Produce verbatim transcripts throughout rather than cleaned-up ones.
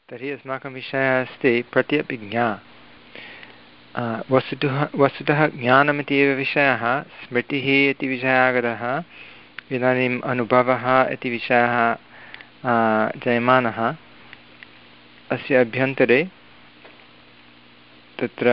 तर्हि अस्माकं विषयः अस्ति प्रत्यभिज्ञा। वस्तुतः वस्तुतः ज्ञानमिति एव विषयः, स्मृतिः इति विषयः आगतः, इदानीम् अनुभवः इति विषयः जायमानः। अस्य अभ्यन्तरे तत्र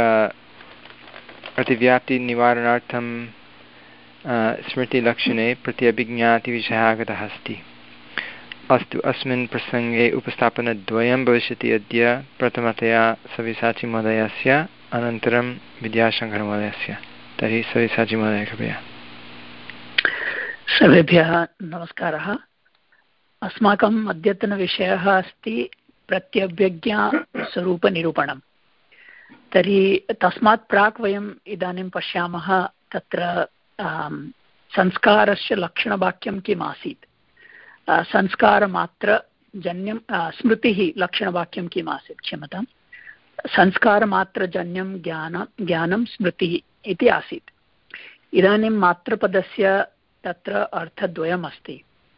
अतिव्याप्तिनिवारणार्थं स्मृतिलक्षणे प्रत्यभिज्ञा इति विषयः आगतः अस्ति। अस्तु, अस्मिन् प्रसङ्गे उपस्थापनद्वयं भविष्यति अद्य, प्रथमतया सव्यसाचीमहोदयस्य, अनन्तरं विद्याशङ्करमहोदयस्य। तर्हि सव्यसाचीमहोदय कृपया। सर्वेभ्यः नमस्कारः। अस्माकम् अद्यतनविषयः अस्ति प्रत्यभिज्ञास्वरूपनिरूपणं। तर्हि तस्मात् प्राक् वयम् इदानीं पश्यामः तत्र संस्कारस्य लक्षणवाक्यं किम् आसीत्, संस्कारमात्रजन्यं स्मृतिः लक्षणवाक्यं किम् आसीत्, क्षम्यतां, संस्कारमात्रजन्यं ज्ञान ज्ञानं स्मृतिः इति आसीत्। इदानीं मात्रपदस्य तत्र अर्थद्वयम् अस्ति।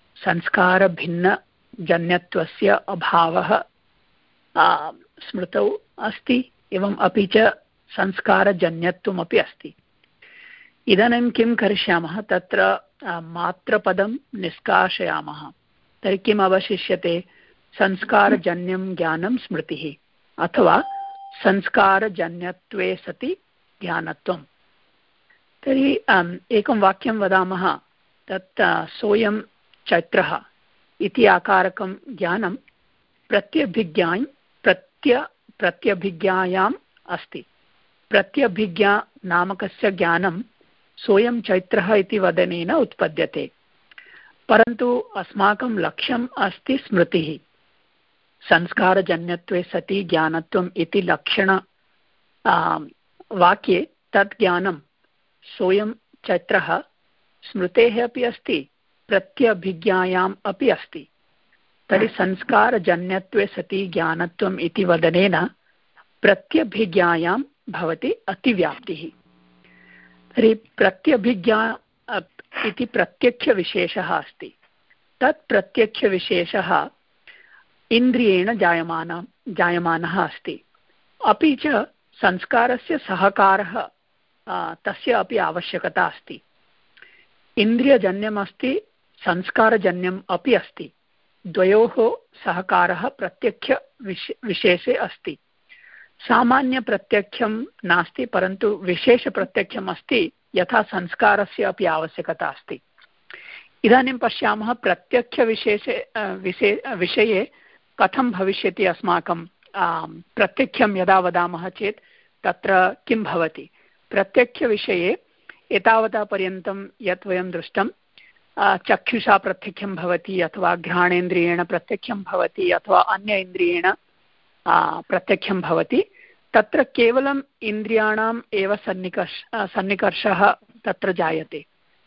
संस्कारभिन्नजन्यत्वस्य अभावः स्मृतौ अस्ति, एवम् अपि च संस्कारजन्यत्वमपि अस्ति। इदानीं किं करिष्यामः, तत्र मात्रपदं निष्कासयामः। तर्हि किम् अवशिष्यते, संस्कारजन्यं ज्ञानं स्मृतिः अथवा संस्कारजन्यत्वे सति ज्ञानत्वं। तर्हि एकं वाक्यं वदामः, तत् सोऽयं चैत्रः इति आकारकं ज्ञानं प्रत्यभिज्ञां प्रत्य प्रत्यभिज्ञायाम् अस्ति। प्रत्यभिज्ञा नामकस्य ज्ञानं सोऽयं चैत्रः इति वदनेन उत्पद्यते, परन्तु अस्माकं लक्ष्यम् अस्ति स्मृतिः। संस्कारजन्यत्वे सति ज्ञानत्वम् इति लक्षण वाक्ये तत् ज्ञानं सोऽयं चैत्रः स्मृतेः अपि अस्ति, प्रत्यभिज्ञायाम् अपि अस्ति। तर्हि संस्कारजन्यत्वे सति ज्ञानत्वम् इति वदनेन प्रत्यभिज्ञायां भवति अतिव्याप्तिः। तर्हि प्रत्यभिज्ञा इति प्रत्यक्षविशेषः अस्ति। तत् प्रत्यक्षविशेषः इन्द्रियेण जायमान जायमानः अस्ति, अपि च संस्कारस्य सहकारः तस्य अपि आवश्यकता अस्ति। इन्द्रियजन्यमस्ति, संस्कारजन्यम् अपि अस्ति। द्वयोः सहकारः प्रत्यक्षविशेषे अस्ति। सामान्यप्रत्यक्षं नास्ति, परन्तु विशेषप्रत्यक्षम् अस्ति, यथा संस्कारस्य अपि आवश्यकता अस्ति। इदानीं पश्यामः प्रत्यक्षविशेषे विशे विषये कथं भविष्यति अस्माकं प्रत्यक्षं यदा वदामः चेत् तत्र किं भवति। प्रत्यक्षविषये एतावता पर्यन्तं यत् वयं दृष्टं, चक्षुषा प्रत्यक्षं भवति अथवा घ्राणेन्द्रियेण प्रत्यक्षं भवति अथवा अन्य इन्द्रियेण प्रत्यक्षं भवति, तत्र केवलम् इन्द्रियाणाम् एव सन्निकर्ष सन्निकर्षः तत्र जायते।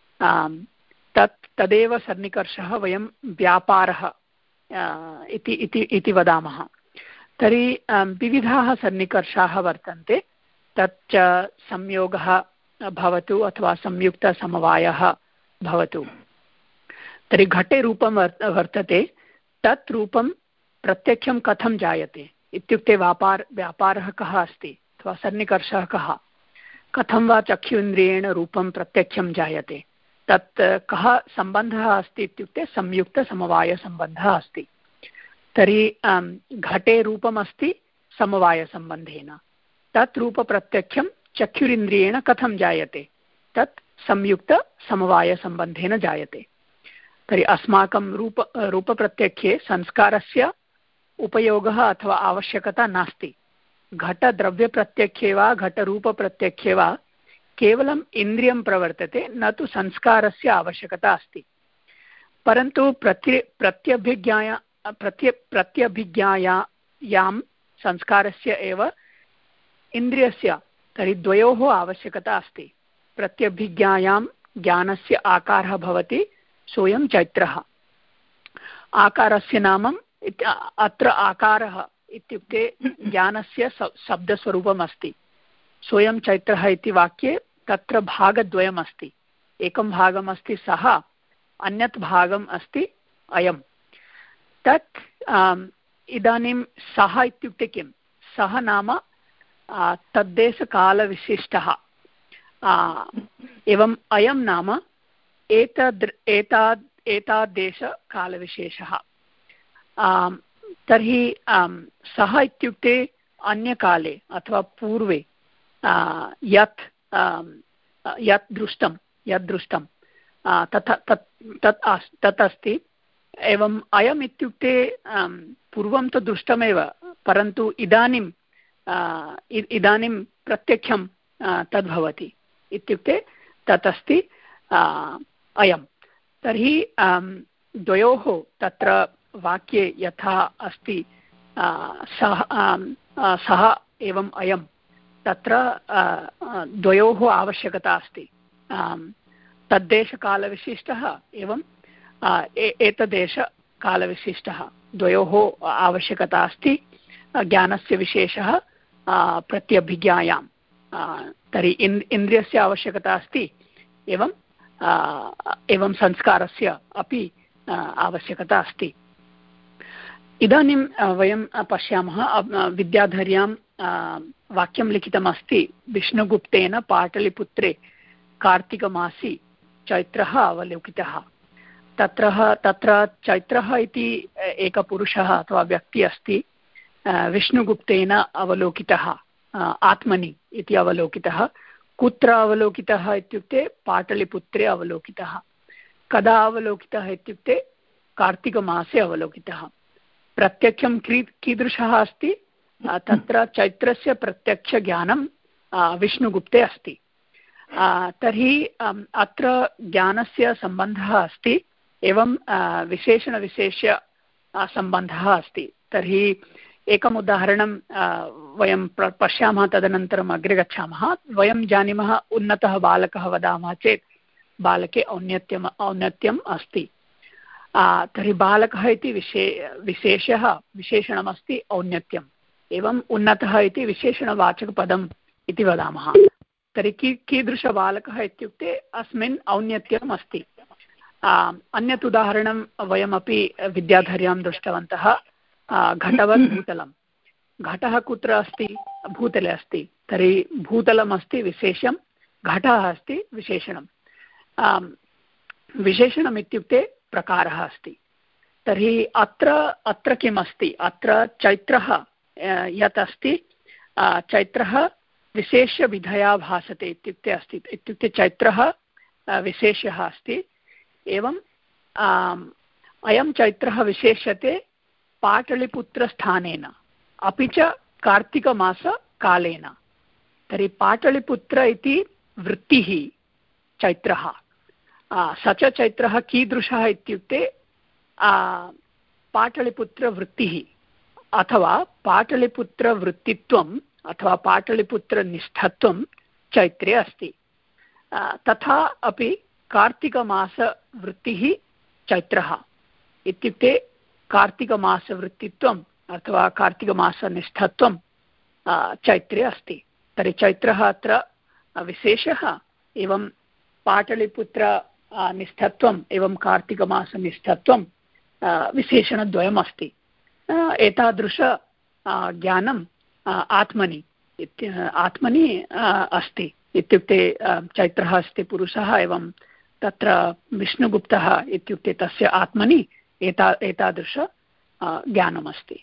तत् तदेव सन्निकर्षः वयं व्यापारः इति इति इति वदामः। तर्हि विविधाः सन्निकर्षाः वर्तन्ते, तच्च संयोगः भवतु अथवा संयुक्तसमवायः भवतु। तर्हि घटे रूपं वर्तते, तत् रूपं प्रत्यक्षं कथं जायते इत्युक्ते व्यापार व्यापारः कः अस्ति अथवा सन्निकर्षः कः, कथं वा चक्षुन्द्रियेण रूपं प्रत्यक्षं जायते, तत् कः सम्बन्धः अस्ति इत्युक्ते संयुक्तसमवायसम्बन्धः अस्ति। तर्हि घटे रूपमस्ति समवायसम्बन्धेन, तत् रूपप्रत्यक्षं चक्षुरिन्द्रियेण कथं जायते, तत् संयुक्तसमवायसम्बन्धेन जायते। तर्हि अस्माकं रूप रूपप्रत्यक्षे संस्कारस्य उपयोगः अथवा आवश्यकता नास्ति। घटद्रव्यप्रत्यक्षे वा घटरूपप्रत्यक्षे वा केवलम् इन्द्रियं प्रवर्तते, न तु संस्कारस्य आवश्यकता अस्ति। परन्तु प्रत्य प्रत्यभिज्ञाया प्रत्य प्रत्यभिज्ञायां संस्कारस्य एव इन्द्रियस्य, तर्हि द्वयोः आवश्यकता अस्ति। प्रत्यभिज्ञायां ज्ञानस्य आकारः भवति सोऽयं चैत्रः। आकारस्य नामम् अत्र आकारः इत्युक्ते ज्ञानस्य शब्दस्वरूपम् अस्ति। सोऽयं चैत्रः इति वाक्ये तत्र भागद्वयम् अस्ति। एकं भागम् अस्ति सः, अन्यत् भागम् अस्ति अयं। तत् इदानीं सः इत्युक्ते किं? सः नाम तद्देशकालविशिष्टः। एवम् अयं नाम एतद् एताद् एताद्देशकालविशेषः। तर्हि सः इत्युक्ते अन्यकाले अथवा पूर्वे यत् यत् दृष्टं यत् दृष्टं तथा तत् तत् तत् अस्ति। एवम् अयम् इत्युक्ते पूर्वं तु दृष्टमेव, परन्तु इदानीं इदानीं प्रत्यक्षं तद्भवति इत्युक्ते तत् अस्ति अयं। तर्हि द्वयोः तत्र वाक्ये यथा अस्ति सः सः एवम् अयं, तत्र द्वयोः आवश्यकता अस्ति। तद्देशकालविशिष्टः एवं एतद्देशकालविशिष्टः, द्वयोः आवश्यकता अस्ति ज्ञानस्य विशेषः प्रत्यभिज्ञायां। तर्हि इन् इन्द्रियस्य आवश्यकता अस्ति, एवं एवं संस्कारस्य अपि आवश्यकता अस्ति। इदानीं वयं पश्यामः विद्याधर्यां वाक्यं लिखितमस्ति, विष्णुगुप्तेन पाटलिपुत्रे कार्तिकमासी चैत्रः अवलोकितः। तत्र तत्र चैत्रः इति एकः पुरुषः अथवा व्यक्तिः अस्ति, विष्णुगुप्तेन अवलोकितः, आत्मनि इति अवलोकितः। कुत्र अवलोकितः इत्युक्ते पाटलिपुत्रे अवलोकितः। कदा अवलोकितः इत्युक्ते कार्तिकमासे अवलोकितः। प्रत्यक्षं की कीदृशः अस्ति? तत्र चैत्रस्य प्रत्यक्षज्ञानं विष्णुगुप्ते अस्ति। तर्हि अत्र ज्ञानस्य सम्बन्धः अस्ति, एवं विशेषणविशेष्य सम्बन्धः अस्ति। तर्हि एकम् उदाहरणं वयं पश्यामः, तदनन्तरम् अग्रे गच्छामः। वयं जानीमः, उन्नतः बालकः वदामः चेत् बालके औन्नत्यम् औन्नत्यम् अस्ति। तर्हि बालकः इति विशे विशेषः विशेषणमस्ति औन्नत्यम्, एवम् उन्नतः इति विशेषणवाचकपदम् इति वदामः। तर्हि की कीदृशबालकः इत्युक्ते अस्मिन् औन्नत्यम् अस्ति। अन्यत् उदाहरणं वयमपि विद्याधर्यां दृष्टवन्तः, घटवत् भूतलं। घटः कुत्र अस्ति? भूतले अस्ति। तर्हि भूतलम् अस्ति विशेषं, घटः अस्ति विशेषणं। विशेषणम् इत्युक्ते प्रकारः अस्ति। तर्हि अत्र अत्र किम् अस्ति? अत्र चैत्रः यत् अस्ति, चैत्रः विशेष्यविधया भासते इत्युक्ते अस्ति। इत्युक्ते चैत्रः विशेषः अस्ति। एवं अयं चैत्रः विशेष्यते पाटलिपुत्रस्थानेन अपि च कार्तिकमासकालेन। तर्हि पाटलिपुत्र इति वृत्तिः चैत्रः। स च चैत्रः कीदृशः इत्युक्ते पाटलिपुत्रवृत्तिः अथवा पाटलिपुत्रवृत्तित्वम् अथवा पाटलिपुत्रनिष्ठत्वं चैत्रे अस्ति। तथा अपि कार्तिकमासवृत्तिः चैत्रः इत्युक्ते कार्तिकमासवृत्तित्वम् अथवा कार्तिकमासनिष्ठत्वं चैत्रे अस्ति। तर्हि चैत्रः अत्र विशेषः, एवं पाटलिपुत्र निष्ठत्वम् एवं कार्तिकमासनिष्ठत्वं विशेषणद्वयम् अस्ति। एतादृश ज्ञानम् आत्मनि आत्मनि अस्ति। इत्युक्ते चैत्रः अस्ति पुरुषः, एवं तत्र विष्णुगुप्तः इत्युक्ते तस्य आत्मनि एता एतादृश ज्ञानमस्ति।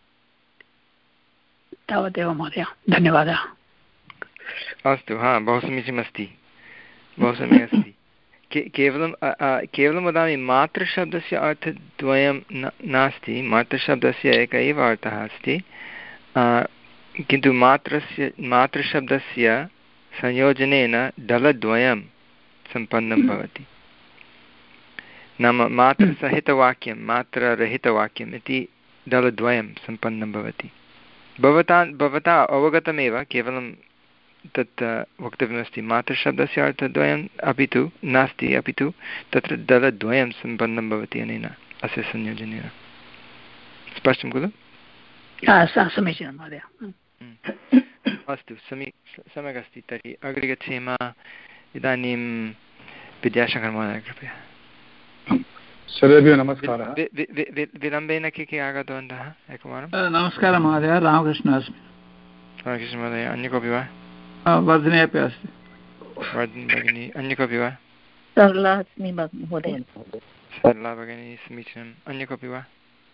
तावदेव महोदय, धन्यवादः। अस्तु, हा, बहु समीचीनमस्ति, बहु सम्यक् अस्ति। के केवलं केवलं वदामि, मातृशब्दस्य अर्थद्वयं न नास्ति। मातृशब्दस्य एक एव अर्थः अस्ति, किन्तु मात्रस्य मातृशब्दस्य संयोजनेन दलद्वयं सम्पन्नं भवति। नाम मात्रसहितवाक्यं मात्ररहितवाक्यम् इति दलद्वयं सम्पन्नं भवति। भवता भवता अवगतमेव, केवलं तत् वक्तव्यमस्ति। मातृशब्दस्य अर्थद्वयम् अपि तु नास्ति, अपि तु तत्र दलद्वयं सम्पन्नं भवति अनेन अस्य संयोजनेन। स्पष्टं खलु? समीचीनं महोदय। अस्तु, सम्यक् सम्यक् अस्ति। तर्हि अग्रे गच्छेम। इदानीं विद्याशङ्कर महोदय, कृपया। सर्वेभ्यः नमस्कारः। विलम्बेन के के आगतवन्तः एकवारं? नमस्कारः महोदय, रामकृष्णः अस्मि। रामकृष्ण महोदय, अन्य कोऽपि वा? वर्धिनी अपि अस्ति। वर्धिनी भगिनी, अन्य कोऽपि वा? सरला अस्मि महोदय। सरला भगिनी, समीचीनम्। अन्य कोऽपि वा?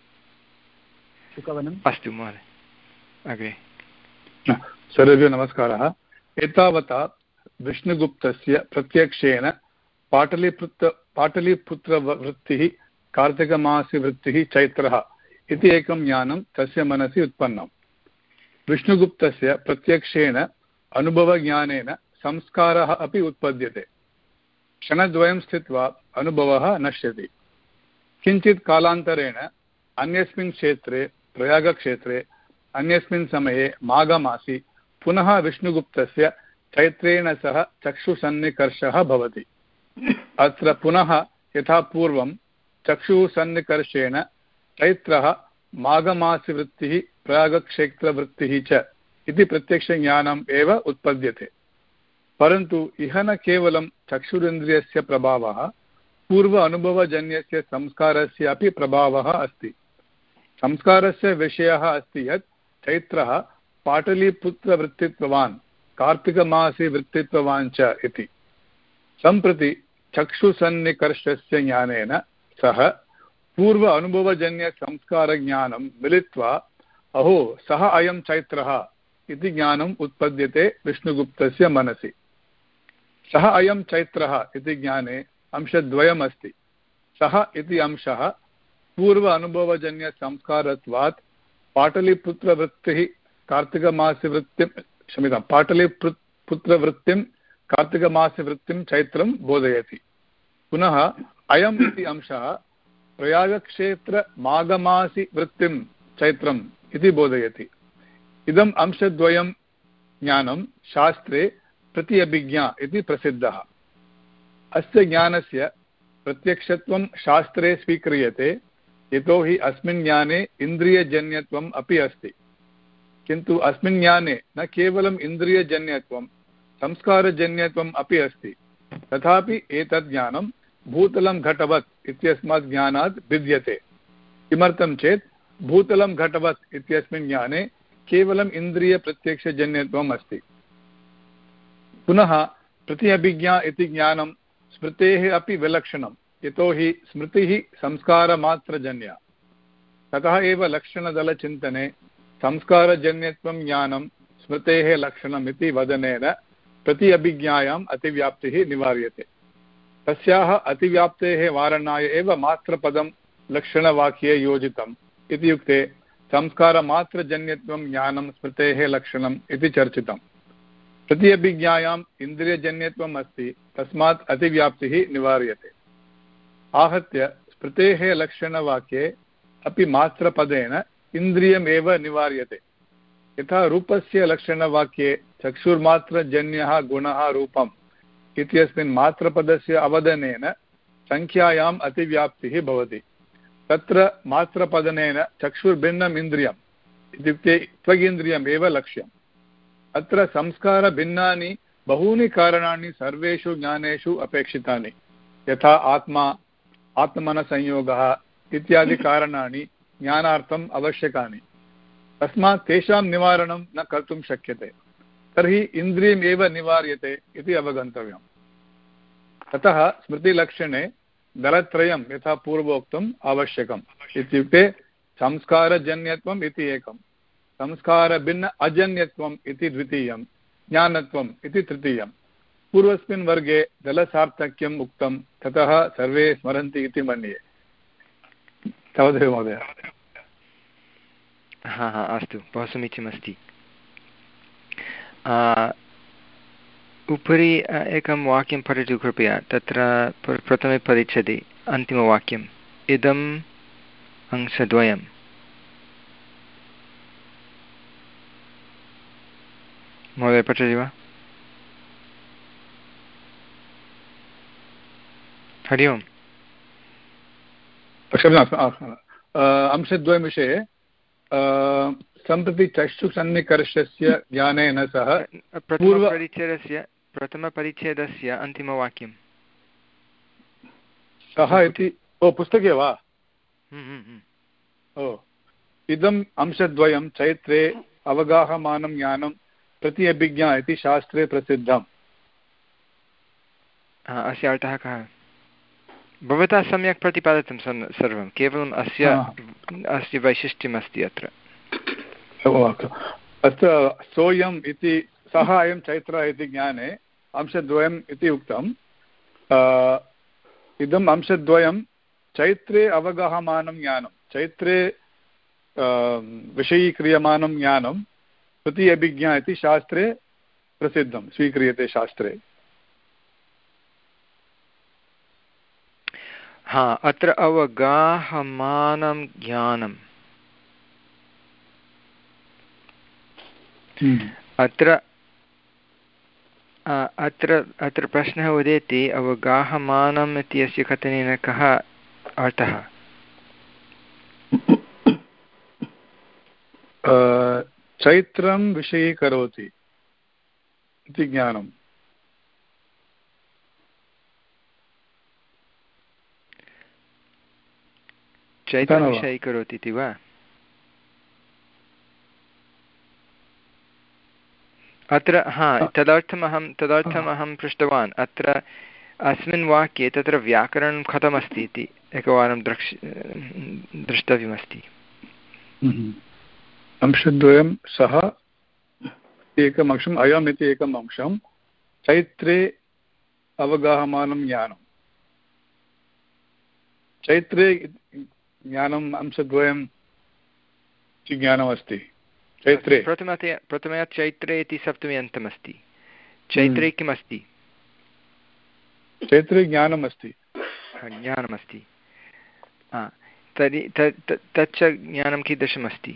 अस्तु महोदय, अग्रे। सर्वेभ्यः नमस्कारः। एतावता विष्णुगुप्तस्य प्रत्यक्षेण पाटलिपुत्र पाटलिपुत्रवृत्तिः कार्तिकमासवृत्तिः चैत्रः इति एकं ज्ञानं तस्य मनसि उत्पन्नम्। विष्णुगुप्तस्य प्रत्यक्षेण अनुभवज्ञानेन संस्कारः अपि उत्पद्यते। क्षणद्वयं स्थित्वा अनुभवः नश्यति। किञ्चित् कालान्तरेण अन्यस्मिन् क्षेत्रे प्रयागक्षेत्रे अन्यस्मिन् समये माघमासि पुनः विष्णुगुप्तस्य चैत्रेण सह चक्षुसन्निकर्षः भवति। अत्र पुनः यथा पूर्वं चक्षुसन्निकर्षेण चैत्रः माघमासवृत्तिः प्रयागक्षेत्रवृत्तिः च इति प्रत्यक्षज्ञानम् एव उत्पद्यते। परन्तु इह न केवलं चक्षुरिन्द्रियस्य प्रभावः, पूर्व अनुभवजन्यस्य संस्कारस्य अपि प्रभावः अस्ति। संस्कारस्य विषयः अस्ति यत् चैत्रः पाटलीपुत्रवृत्तित्ववान् कार्तिकमासे वृत्तित्ववान् च इति। सम्प्रति चक्षुसन्निकर्षस्य ज्ञानेन सह पूर्व अनुभवजन्यसंस्कारज्ञानं मिलित्वा अहो सः अयं चैत्रः इति ज्ञानम् उत्पद्यते विष्णुगुप्तस्य मनसि। सः अयं चैत्रः इति ज्ञाने अंशद्वयम् अस्ति। सः इति अंशः पूर्व अनुभवजन्यसंस्कारत्वात् पाटलिपुत्रवृत्तिः कार्तिकमासवृत्तिं क्षम्यतां पाटलिपुत्रवृत्तिं कार्तिकमासवृत्तिं चैत्रं बोधयति। पुनः अयम् इति अंशः प्रयागक्षेत्रमाघमासि वृत्तिं चैत्रम् इति बोधयति। इदम् अंशद्वयं ज्ञानं शास्त्रे प्रति अभिज्ञा इति प्रसिद्धः। अस्य ज्ञानस्य प्रत्यक्षत्वं शास्त्रे स्वीक्रियते, यतोहि अस्मिन् ज्ञाने इन्द्रियजन्यत्वम् अपि अस्ति। किन्तु अस्मिन् ज्ञाने न केवलम् इन्द्रियजन्यत्वं संस्कारजन्यत्वम् अपि अस्ति। तथापि एतत् ज्ञानं भूतलं घटवत् इत्यस्मात् ज्ञानात् भिद्यते। किमर्थं चेत् भूतलं घटवत् इत्यस्मिन् ज्ञाने केवलम् इन्द्रियप्रत्यक्षजन्यत्वम् अस्ति। पुनः प्रति अभिज्ञा इति ज्ञानं स्मृतेः अपि विलक्षणं, यतोहि स्मृतिः संस्कारमात्रजन्या। ततः एव लक्षणदलचिन्तने संस्कारजन्यत्वं ज्ञानं स्मृतेः लक्षणम् इति वदनेन प्रति अभिज्ञायाम् अतिव्याप्तिः निवार्यते। तस्याः अतिव्याप्तेः वारणाय एव मात्रपदं लक्षणवाक्ये योजितम् इति युक्ते संस्कारमात्रजन्यत्वं ज्ञानं स्मृतेः लक्षणम् इति चर्चितम्। प्रति अभिज्ञायाम् इन्द्रियजन्यत्वम् अस्ति, तस्मात् अतिव्याप्तिः निवार्यते। आहत्य स्मृतेः लक्षणवाक्ये अपि मात्रपदेन इन्द्रियमेव निवार्यते। यथा रूपस्य लक्षणवाक्ये चक्षुर्मात्रजन्यः गुणः रूपम् इत्यस्मिन् मात्रपदस्य अवदनेन संख्यायाम् अतिव्याप्तिः भवति। तत्र मात्रपदनेन चक्षुर्भिन्नम् इन्द्रियम् इत्युक्ते त्वगिन्द्रियम् एव लक्ष्यम्। अत्र संस्कारभिन्नानि बहूनि कारणानि सर्वेषु ज्ञानेषु अपेक्षितानि, यथा आत्मा, आत्मनसंयोगः इत्यादि कारणानि ज्ञानार्थम् आवश्यकानि। तस्मात् तेषां निवारणं न कर्तुं शक्यते। तर्हि इन्द्रियमेव निवार्यते इति अवगन्तव्यम्। ततः स्मृतिलक्षणे दलत्रयं यथा पूर्वोक्तम् आवश्यकम्। इत्युक्ते संस्कारजन्यत्वम् इति एकं, संस्कारभिन्न अजन्यत्वम् इति द्वितीयं, ज्ञानत्वम् इति तृतीयं। पूर्वस्मिन् वर्गे दलसार्थक्यम् उक्तं, ततः सर्वे स्मरन्ति इति मन्ये। तावदेव महोदय। हा हा अस्तु, बहु समीचीनमस्ति। उपरि एकं वाक्यं पठतु कृपया। तत्र प्रथमे परिच्छदि अन्तिमवाक्यम्, इदम् अंशद्वयम्। महोदय पठति वा? हरि ओम्। अंशद्वयं विषये सम्प्रति चक्षुसन्निकर्षस्य ज्ञानेन सह प्रथमपरिच्छेदस्य प्रथमपरिच्छेदस्य अन्तिमवाक्यं। सः इति ओ पुस्तके वा? हम्म, हम्म, हम्म। ओ इदम् अंशद्वयं चैत्रे अवगाहमानं ज्ञानं प्रति अभिज्ञा इति शास्त्रे प्रसिद्धम्। अस्य अर्थः कः? भवता सम्यक् प्रतिपादितं सर्वं, केवलम् अस्य अस्य वैशिष्ट्यमस्ति अत्र। अत्र सोऽयम् इति सः अयं चैत्रः इति ज्ञाने अंशद्वयम् इति उक्तम्। इदम् अंशद्वयं चैत्रे अवगाहमानं ज्ञानं, चैत्रे विषयीक्रियमाणं ज्ञानं प्रति अभिज्ञा इति शास्त्रे प्रसिद्धं, स्वीक्रियते शास्त्रे। हा, अत्र अवगाहमानं ज्ञानम्, अत्र अत्र अत्र प्रश्नः उदेति अवगाहमानम् इत्यस्य कथनेन कः अर्थः? चैत्रं विषयीकरोति इति ज्ञानं। चैत्रं विषयीकरोति इति वा? अत्र हा तदर्थमहं तदर्थमहं पृष्टवान्। अत्र अस्मिन् वाक्ये तत्र व्याकरणं कथमस्ति इति एकवारं द्रक्ष् द्रष्टव्यमस्ति। अंशद्वयं सः एकम् अंशम् अयम् इति एकम् अंशं चैत्रे अवगाहमानं ज्ञानं। चैत्रे ज्ञानम् अंशद्वयं ज्ञानमस्ति। चैत्रे प्रथमतया प्रथमया चैत्रे इति सप्तमी अन्तमस्ति। चैत्रे किमस्ति? चैत्रे ज्ञानमस्ति। ज्ञानमस्ति। तर्हि तच्च ज्ञानं कीदृशमस्ति?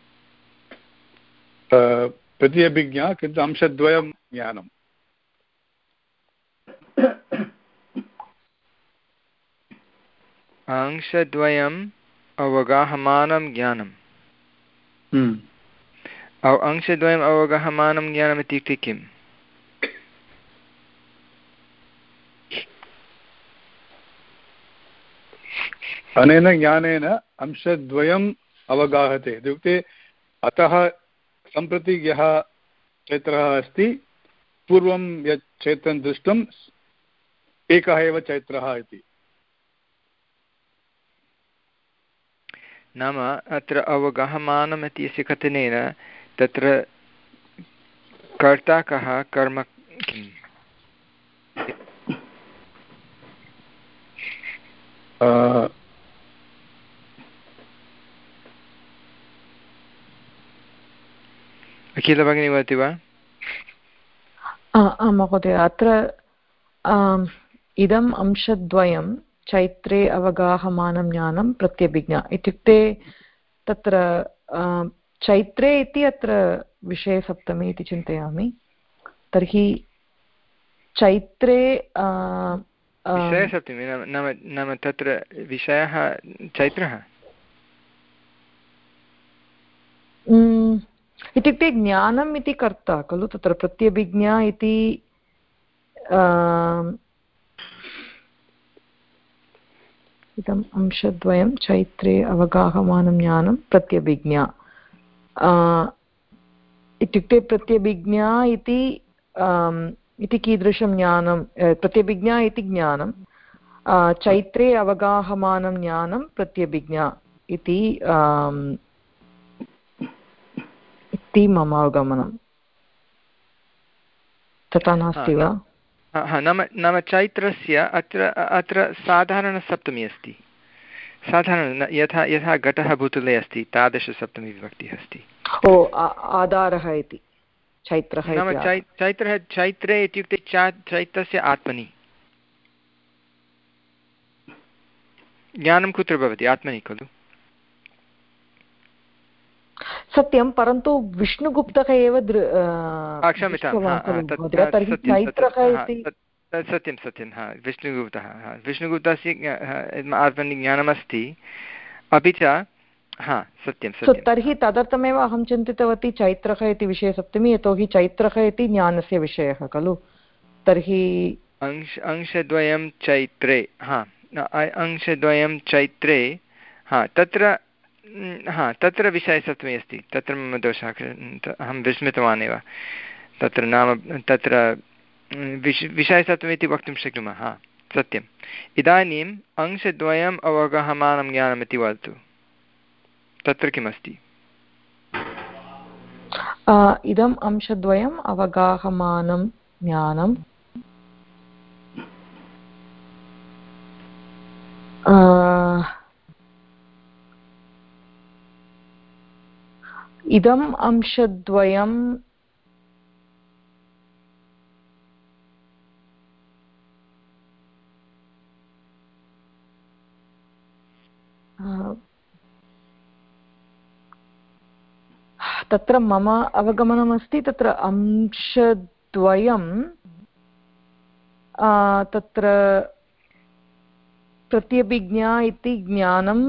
प्रति अभिज्ञा, किन्तु अंशद्वयं ज्ञानम्। अंशद्वयम् अवगाहमानं ज्ञानम्। अंशद्वयम् अवगाहमानं ज्ञानम् इत्युक्ते किम्? अनेन ज्ञानेन अंशद्वयम् अवगाहते इत्युक्ते अतः सम्प्रति यः चैत्रः अस्ति, पूर्वं यत् चैत्रं दृष्टम् एकः एव चैत्रः इति। नाम अत्र अवगाहमानम् इत्यस्य कथनेन तत्र कर्ता कः, कर्म किम्? अखिल भगिनी वदति वा? आम् महोदय, अत्र इदम् अंशद्वयं चैत्रे अवगाहमानं ज्ञानं प्रत्यभिज्ञा इत्युक्ते तत्र चैत्रे इति अत्र विषयसप्तमी इति चिन्तयामि। तर्हि चैत्रे विषयसप्तमी नाम नाम तत्र विषयः चैत्रः इत्युक्ते ज्ञानम् इति कर्ता खलु, तत्र प्रत्यभिज्ञा इति इदम् अंशद्वयं चैत्रे अवगाहमानं ज्ञानं प्रत्यभिज्ञा इत्युक्ते प्रत्यभिज्ञा इति इति कीदृशं ज्ञानं? प्रत्यभिज्ञा इति ज्ञानं, चैत्रे अवगाहमानं ज्ञानं प्रत्यभिज्ञा इति इति मम अवगमनं। तथा नास्ति वा? नाम नाम चैत्रस्य अत्र अत्र साधारणसप्तमी अस्ति। साधारण यथा यथा घटः भूतले अस्ति तादृशसप्तमी विभक्तिः अस्ति। ओ आधारः इति चैत्रः नाम चै चैत्रः चैत्रे इत्युक्ते चा चैत्रस्य आत्मनि। ज्ञानं कुत्र भवति? आत्मनि खलु। सत्यं, परन्तु विष्णुगुप्तः एव क्षम्यतां, सत्यं सत्यं हा विष्णुगुप्तः विष्णुगुप्तस्य आत्मनि ज्ञानमस्ति। अपि च हा सत्यं सत्यं। तर्हि तदर्थमेव अहं चिन्तितवती चैत्रः इति विषयसप्तमी, यतोहि चैत्रः इति ज्ञानस्य विषयः खलु। तर्हि अंश अंशद्वयं चैत्रे, हा अंशद्वयं चैत्रे हा तत्र हा तत्र विषयसप्तमी अस्ति तत्र मम दोषः अहं विस्मृतवान् एव तत्र नाम तत्र विश् विषयसप्तमी इति वक्तुं शक्नुमः हा सत्यम् इदानीम् अंशद्वयम् अवगहमानं ज्ञानम् इति वदतु तत्र किमस्ति इदम् अंशद्वयम् अवगाहमानं ज्ञानम् इदम् अंशद्वयं तत्र मम अवगमनमस्ति तत्र अंशद्वयं तत्र प्रत्यभिज्ञा इति ज्ञानं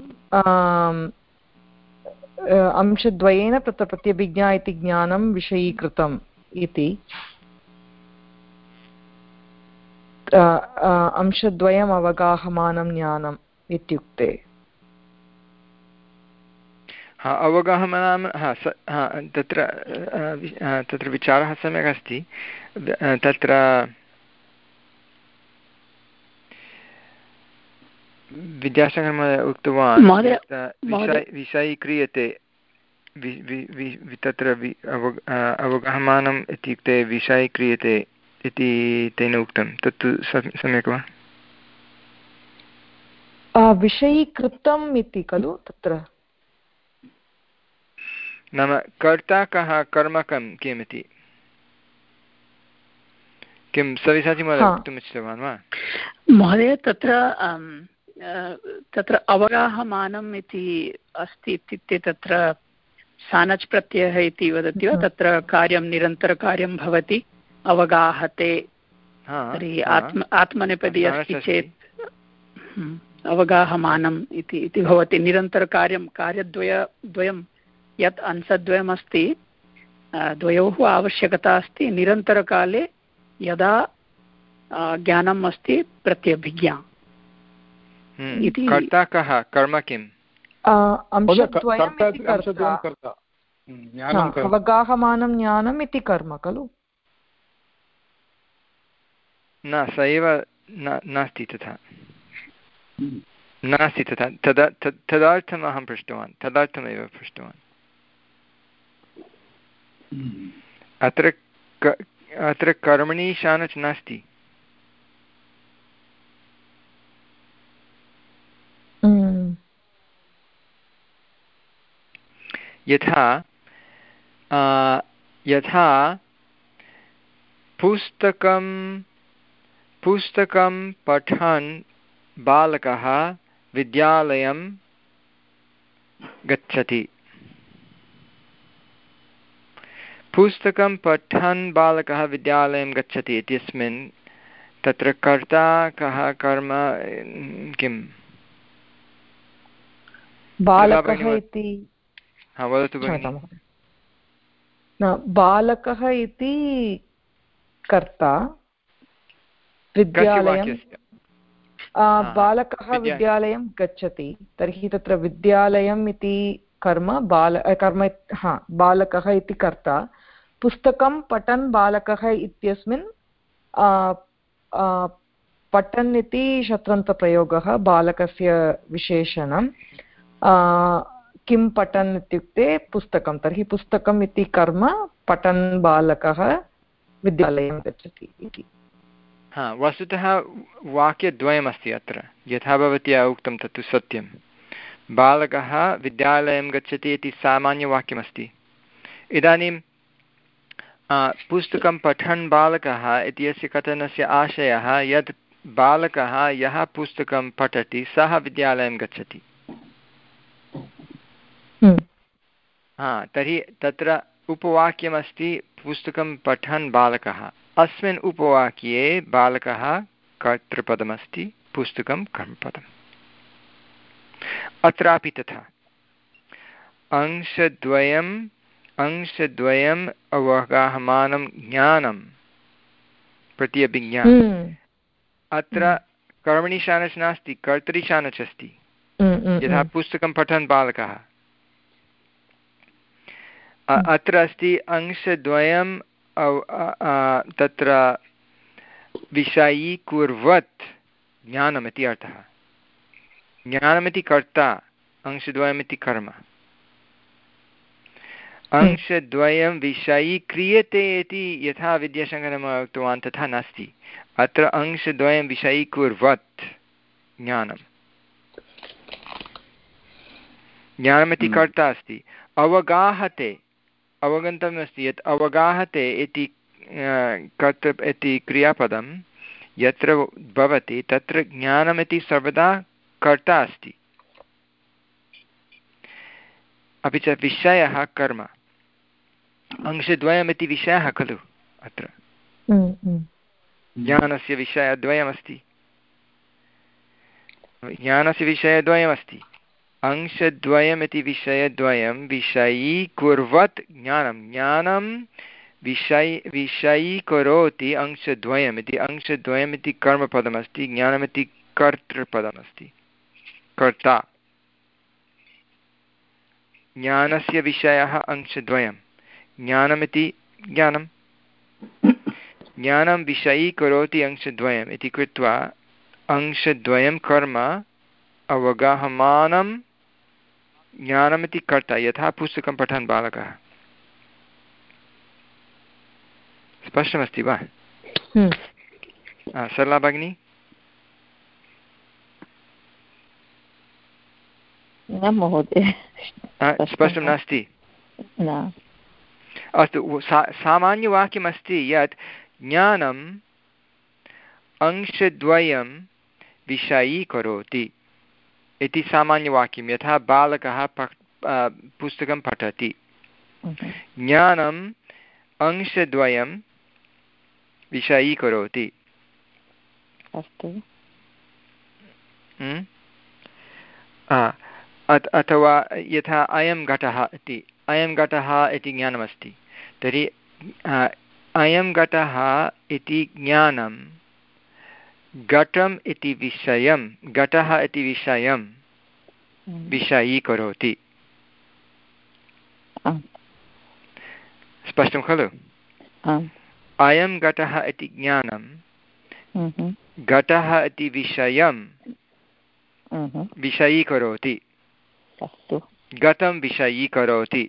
अंशद्वयेन तत्र प्रत्यभिज्ञा इति ज्ञानं विषयीकृतम् इति अंशद्वयम् अवगाहमानं ज्ञानम् इत्युक्ते हा अवगाहमानं हा हा तत्र तत्र विचारः सम्यक् अस्ति तत्र विद्यासागरमहोदय उक्तवान् विषयीक्रियते तत्र अवगहमानम् इत्युक्ते विषयीक्रियते इति तेन उक्तं तत्तु सम्यक् वा विषयीकृतम् इति खलु तत्र नाम कर्ता कः कर्म कं किमिति किं सविसाचि महोदय वक्तुम् इच्छितवान् वा महोदय तत्र तत्र अवगाहमानम् इति अस्ति इत्युक्ते तत्र सानच् प्रत्ययः इति वदति वा तत्र कार्यं निरन्तरकार्यं भवति अवगाहते तर्हि आत्म आत्मनेपदी अस्ति चेत् अवगाहमानम् इति इति भवति निरन्तरकार्यं कार्यद्वय द्वयं यत् अंशद्वयमस्ति द्वयोः आवश्यकता अस्ति निरन्तरकाले यदा ज्ञानम् अस्ति प्रत्यभिज्ञा इति कर्ता कः कर्म किम् अवगाहमानं ज्ञानम् इति कर्म खलु न स एव नास्ति तथा नास्ति तथा तदा तदर्थम् अहं पृष्टवान् तदर्थमेव पृष्टवान् अत्र अत्र कर्मणि शानच् नास्ति यथा यथा पुस्तकं पुस्तकं पठन् बालकः विद्यालयं गच्छति पुस्तकं पठन् बालकः विद्यालयं गच्छति इत्यस्मिन् तत्र कर्ता कः कर्म किम् बालकः इति हा वदतु भगिनि न बालकः इति कर्ता विद्यालयं बालकः विद्यालयं गच्छति तर्हि तत्र विद्यालयम् इति कर्म बाल कर्म हा बालकः इति कर्ता पुस्तकं पठन् बालकः इत्यस्मिन् पठन् इति शत्रन्तप्रयोगः बालकस्य विशेषणं किं पठन् इत्युक्ते पुस्तकं तर्हि पुस्तकम् इति कर्म पठन् बालकः विद्यालयं गच्छति इति हा वस्तुतः वाक्यद्वयमस्ति अत्र यथा भवत्या उक्तं तत्तु सत्यं बालकः विद्यालयं गच्छति इति सामान्यवाक्यमस्ति इदानीं पुस्तकं पठन् बालकः इत्यस्य कथनस्य आशयः यत् बालकः यः पुस्तकं पठति सः विद्यालयं गच्छति हा तर्हि तत्र उपवाक्यमस्ति पुस्तकं पठन् बालकः अस्मिन् उपवाक्ये बालकः कर्तृपदमस्ति पुस्तकं कर्मपदम् अत्रापि तथा अंशद्वयम् अंशद्वयम् अवगाहमानं ज्ञानं प्रत्यभिज्ञा अत्र कर्मणि शानच् नास्ति, कर्तरि शानच् अस्ति। यथा पुस्तकं पठन् बालकः, अत्र अस्ति अंशद्वयं तत्र विषयीकुर्वत् ज्ञानमिति अर्थः। ज्ञानमिति कर्ता, अंशद्वयमिति कर्म। अंशद्वयं विषयीक्रियते इति यथा विद्याशङ्करः उक्तवान् तथा नास्ति। अत्र अंशद्वयं विषयीकुर्वत् ज्ञानं। ज्ञानमिति कर्ता अस्ति। अवगाहते, अवगन्तव्यमस्ति यत् अवगाहते इति कर्तृ इति क्रियापदं यत्र भवति तत्र ज्ञानमिति सर्वदा कर्ता अस्ति। अपि च विषयः कर्म। अंशद्वयमिति विषयः खलु अत्र। ज्ञानस्य विषयद्वयमस्ति, ज्ञानस्य विषयद्वयमस्ति। अंशद्वयमिति विषयद्वयं विषयीकुर्वत् ज्ञानं। ज्ञानं विषय विषयीकरोति अंशद्वयमिति। अंशद्वयमिति कर्मपदमस्ति, ज्ञानमिति कर्तृपदमस्ति, कर्ता। ज्ञानस्य विषयः अंशद्वयं, ज्ञानमिति ज्ञानं। ज्ञानं विषयीकरोति अंशद्वयम् इति कृत्वा अंशद्वयं कर्म अवगाहमानं ज्ञानमिति कर्ता, यथा पुस्तकं पठन् बालकः। स्पष्टमस्ति वा? सरला भगिनी? न महोदय, स्पष्टं नास्ति। अस्तु, सामान्यवाक्यमस्ति यत् ज्ञानम् अंशद्वयं विषयीकरोति इति सामान्यवाक्यं। यथा बालकः पुस्तकं पठति, ज्ञानम् अंशद्वयं विषयीकरोति। अस्तु। अथवा यथा अयं घटः इति, अयं घटः इति ज्ञानमस्ति, तर्हि अयं घटः इति ज्ञानं घटम् इति विषयं, घटः इति विषयं विषयीकरोति। स्पष्टं खलु? अयं घटः इति ज्ञानं घटः इति विषयं विषयीकरोति, घटं विषयीकरोति।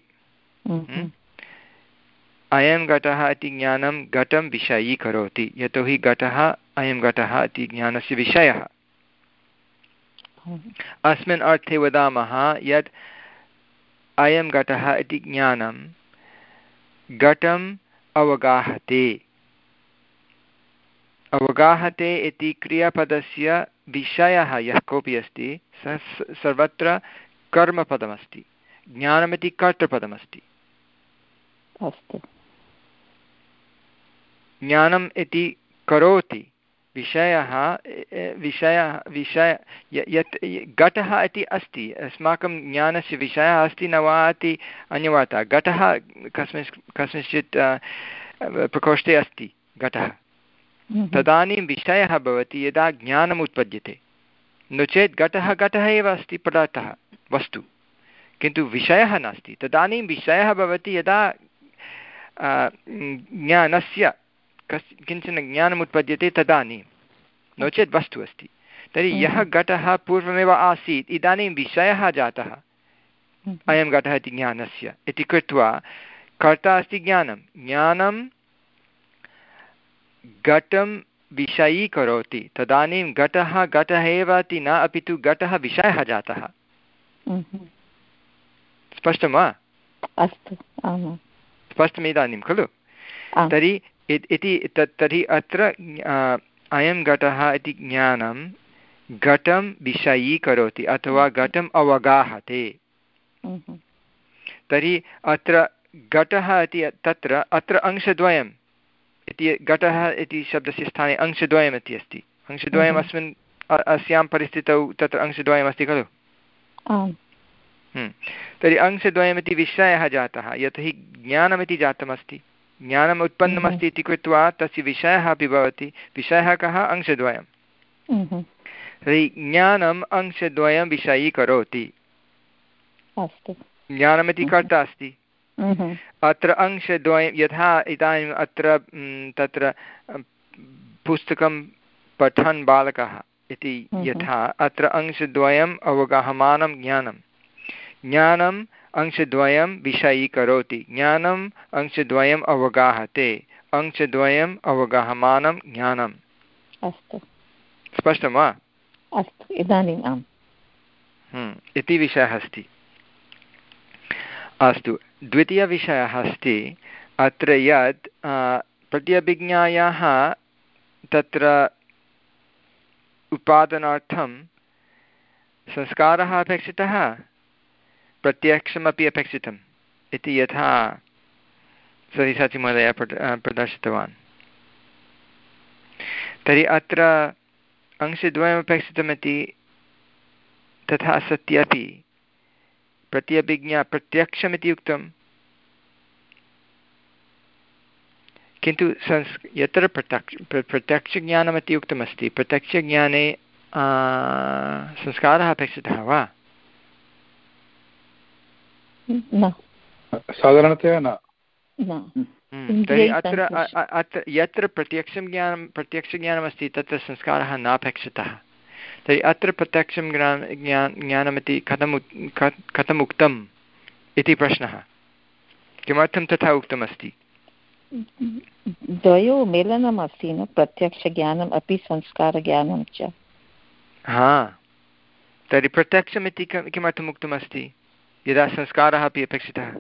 अयं घटः इति ज्ञानं घटं विषयीकरोति, यतोहि घटः अयं घटः इति ज्ञानस्य विषयः। अस्मिन् अर्थे वदामः यत् अयं घटः इति ज्ञानं घटम् अवगाहते। अवगाहते इति क्रियापदस्य विषयः यः कोऽपि अस्ति सः सर्वत्र कर्मपदमस्ति, ज्ञानमिति कर्तृपदमस्ति। अस्तु। ज्ञानम् इति करोति, विषयः विषयः विषय यत् घटः इति अस्ति, अस्माकं ज्ञानस्य विषयः अस्ति न वा इति अन्यवार्ता। घटः कस्मिंश् कस्मिंश्चित् प्रकोष्ठे अस्ति घटः, तदानीं विषयः भवति यदा ज्ञानम् उत्पद्यते। नो चेत् घटः घटः एव अस्ति, पदार्थः, वस्तु, किन्तु विषयः नास्ति। तदानीं विषयः भवति यदा ज्ञानस्य कस् किञ्चन ज्ञानम् उत्पद्यते तदानीं, नो चेत् वस्तु अस्ति। तर्हि यः घटः पूर्वमेव आसीत् इदानीं विषयः जातः अयं घटः इति ज्ञानस्य इति कृत्वा कर्ता अस्ति ज्ञानं। ज्ञानं घटं विषयीकरोति, तदानीं घटः घटः एव इति न, अपि तु घटः विषयः जातः। स्पष्टं वा? अस्तु, स्पष्टम् इदानीं खलु? तर्हि इति तर्हि अत्र अयं घटः इति ज्ञानं घटं विषयीकरोति अथवा घटम् अवगाहते। तर्हि अत्र घटः इति तत्र अत्र अंशद्वयम् इति, घटः इति शब्दस्य स्थाने अंशद्वयम् इति अस्ति। अंशद्वयम् अस्मिन् अस्यां परिस्थितौ तत्र अंशद्वयमस्ति खलु? तर्हि अंशद्वयमिति विषयः जातः, यतोहि ज्ञानमिति जातमस्ति, ज्ञानम् उत्पन्नमस्ति इति कृत्वा तस्य विषयः अपि भवति। विषयः कः? अंशद्वयं। तर्हि ज्ञानम् अंशद्वयं विषयीकरोति। अस्तु। ज्ञानमिति कर्ता अस्ति। अत्र अंशद्वयं यथा इदानीम् अत्र तत्र पुस्तकं पठन् बालकः इति यथा अत्र अंशद्वयम् अवगाहमानं ज्ञानं ज्ञानम् अंशद्वयं विषयीकरोति। ज्ञानम् अंशद्वयम् अवगाहते अंशद्वयम् अवगाहमानं ज्ञानम्। अस्तु, स्पष्टं वा? अस्तु, इदानीम् आम् इति विषयः अस्ति। अस्तु, द्वितीयविषयः अस्ति अत्र यत् प्रत्यभिज्ञायाः तत्र उत्पादनार्थं संस्कारः अपेक्षितः प्रत्यक्षमपि अपेक्षितम् इति यथा सरिसाचिमहोदयः प्रदर्शितवान्। तर्हि अत्र अंशद्वयमपेक्षितमिति तथा सत्यपि प्रत्यभिज्ञा प्रत्यक्षमिति उक्तं, किन्तु संस् यत्र प्रत्यक्ष प्रत्यक्षज्ञानमिति उक्तमस्ति प्रत्यक्षज्ञाने संस्कारः अपेक्षितः वा? साधारणतया न। तर्हि अत्र अत्र यत्र प्रत्यक्षं ज्ञानं प्रत्यक्षज्ञानमस्ति तत्र संस्कारः नापेक्षितः। तर्हि अत्र प्रत्यक्षं ज्ञान ज्ञान ज्ञानमिति कथम् कथम् उक्तम् इति प्रश्नः। किमर्थं तथा उक्तमस्ति? द्वयोः मेलनम् अस्ति न, प्रत्यक्षज्ञानम् अपि संस्कारज्ञानं च। हा, तर्हि प्रत्यक्षमिति किमर्थम् उक्तमस्ति यदा संस्कारः अपि अपेक्षितः?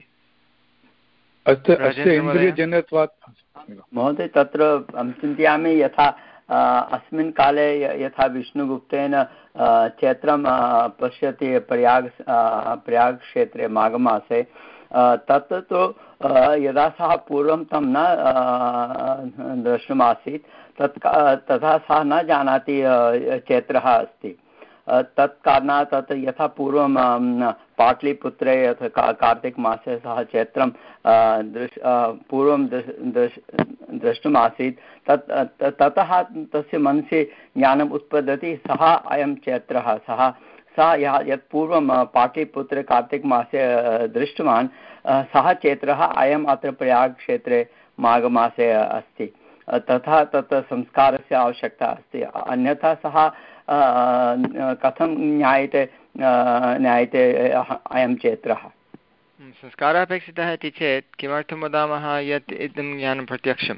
महोदय, तत्र अहं चिन्तयामि यथा अस्मिन् काले यथा विष्णुगुप्तेन चैत्रं पश्यति प्रयाग प्रयागक्षेत्रे माघमासे, तत् तु यदा सः पूर्वं तं न दृष्टमासीत् तत् तथा सः न जानाति चैत्रः अस्ति। तत् कारणात् तत् यथा पूर्वं पाटलिपुत्रे यथा कार्तिकमासे सः चैत्रं दृश् पूर्वं दृश् द्रष्टुमासीत्, तत् ततः तस्य मनसि ज्ञानम् उत्पद्यते, सः अयं चैत्रः, सः सः यः यत् पूर्वं पाटलिपुत्रे कार्तिकमासे दृष्टवान् सः चैत्रः अयम् अत्र प्रयागक्षेत्रे माघमासे अस्ति। तथा तत् संस्कारस्य आवश्यकता अस्ति, अन्यथा सः कथं ज्ञायते ज्ञायते अयं चैत्रः। संस्कारः अपेक्षितः इति चेत् किमर्थं वदामः यत् इदं ज्ञानं प्रत्यक्षं?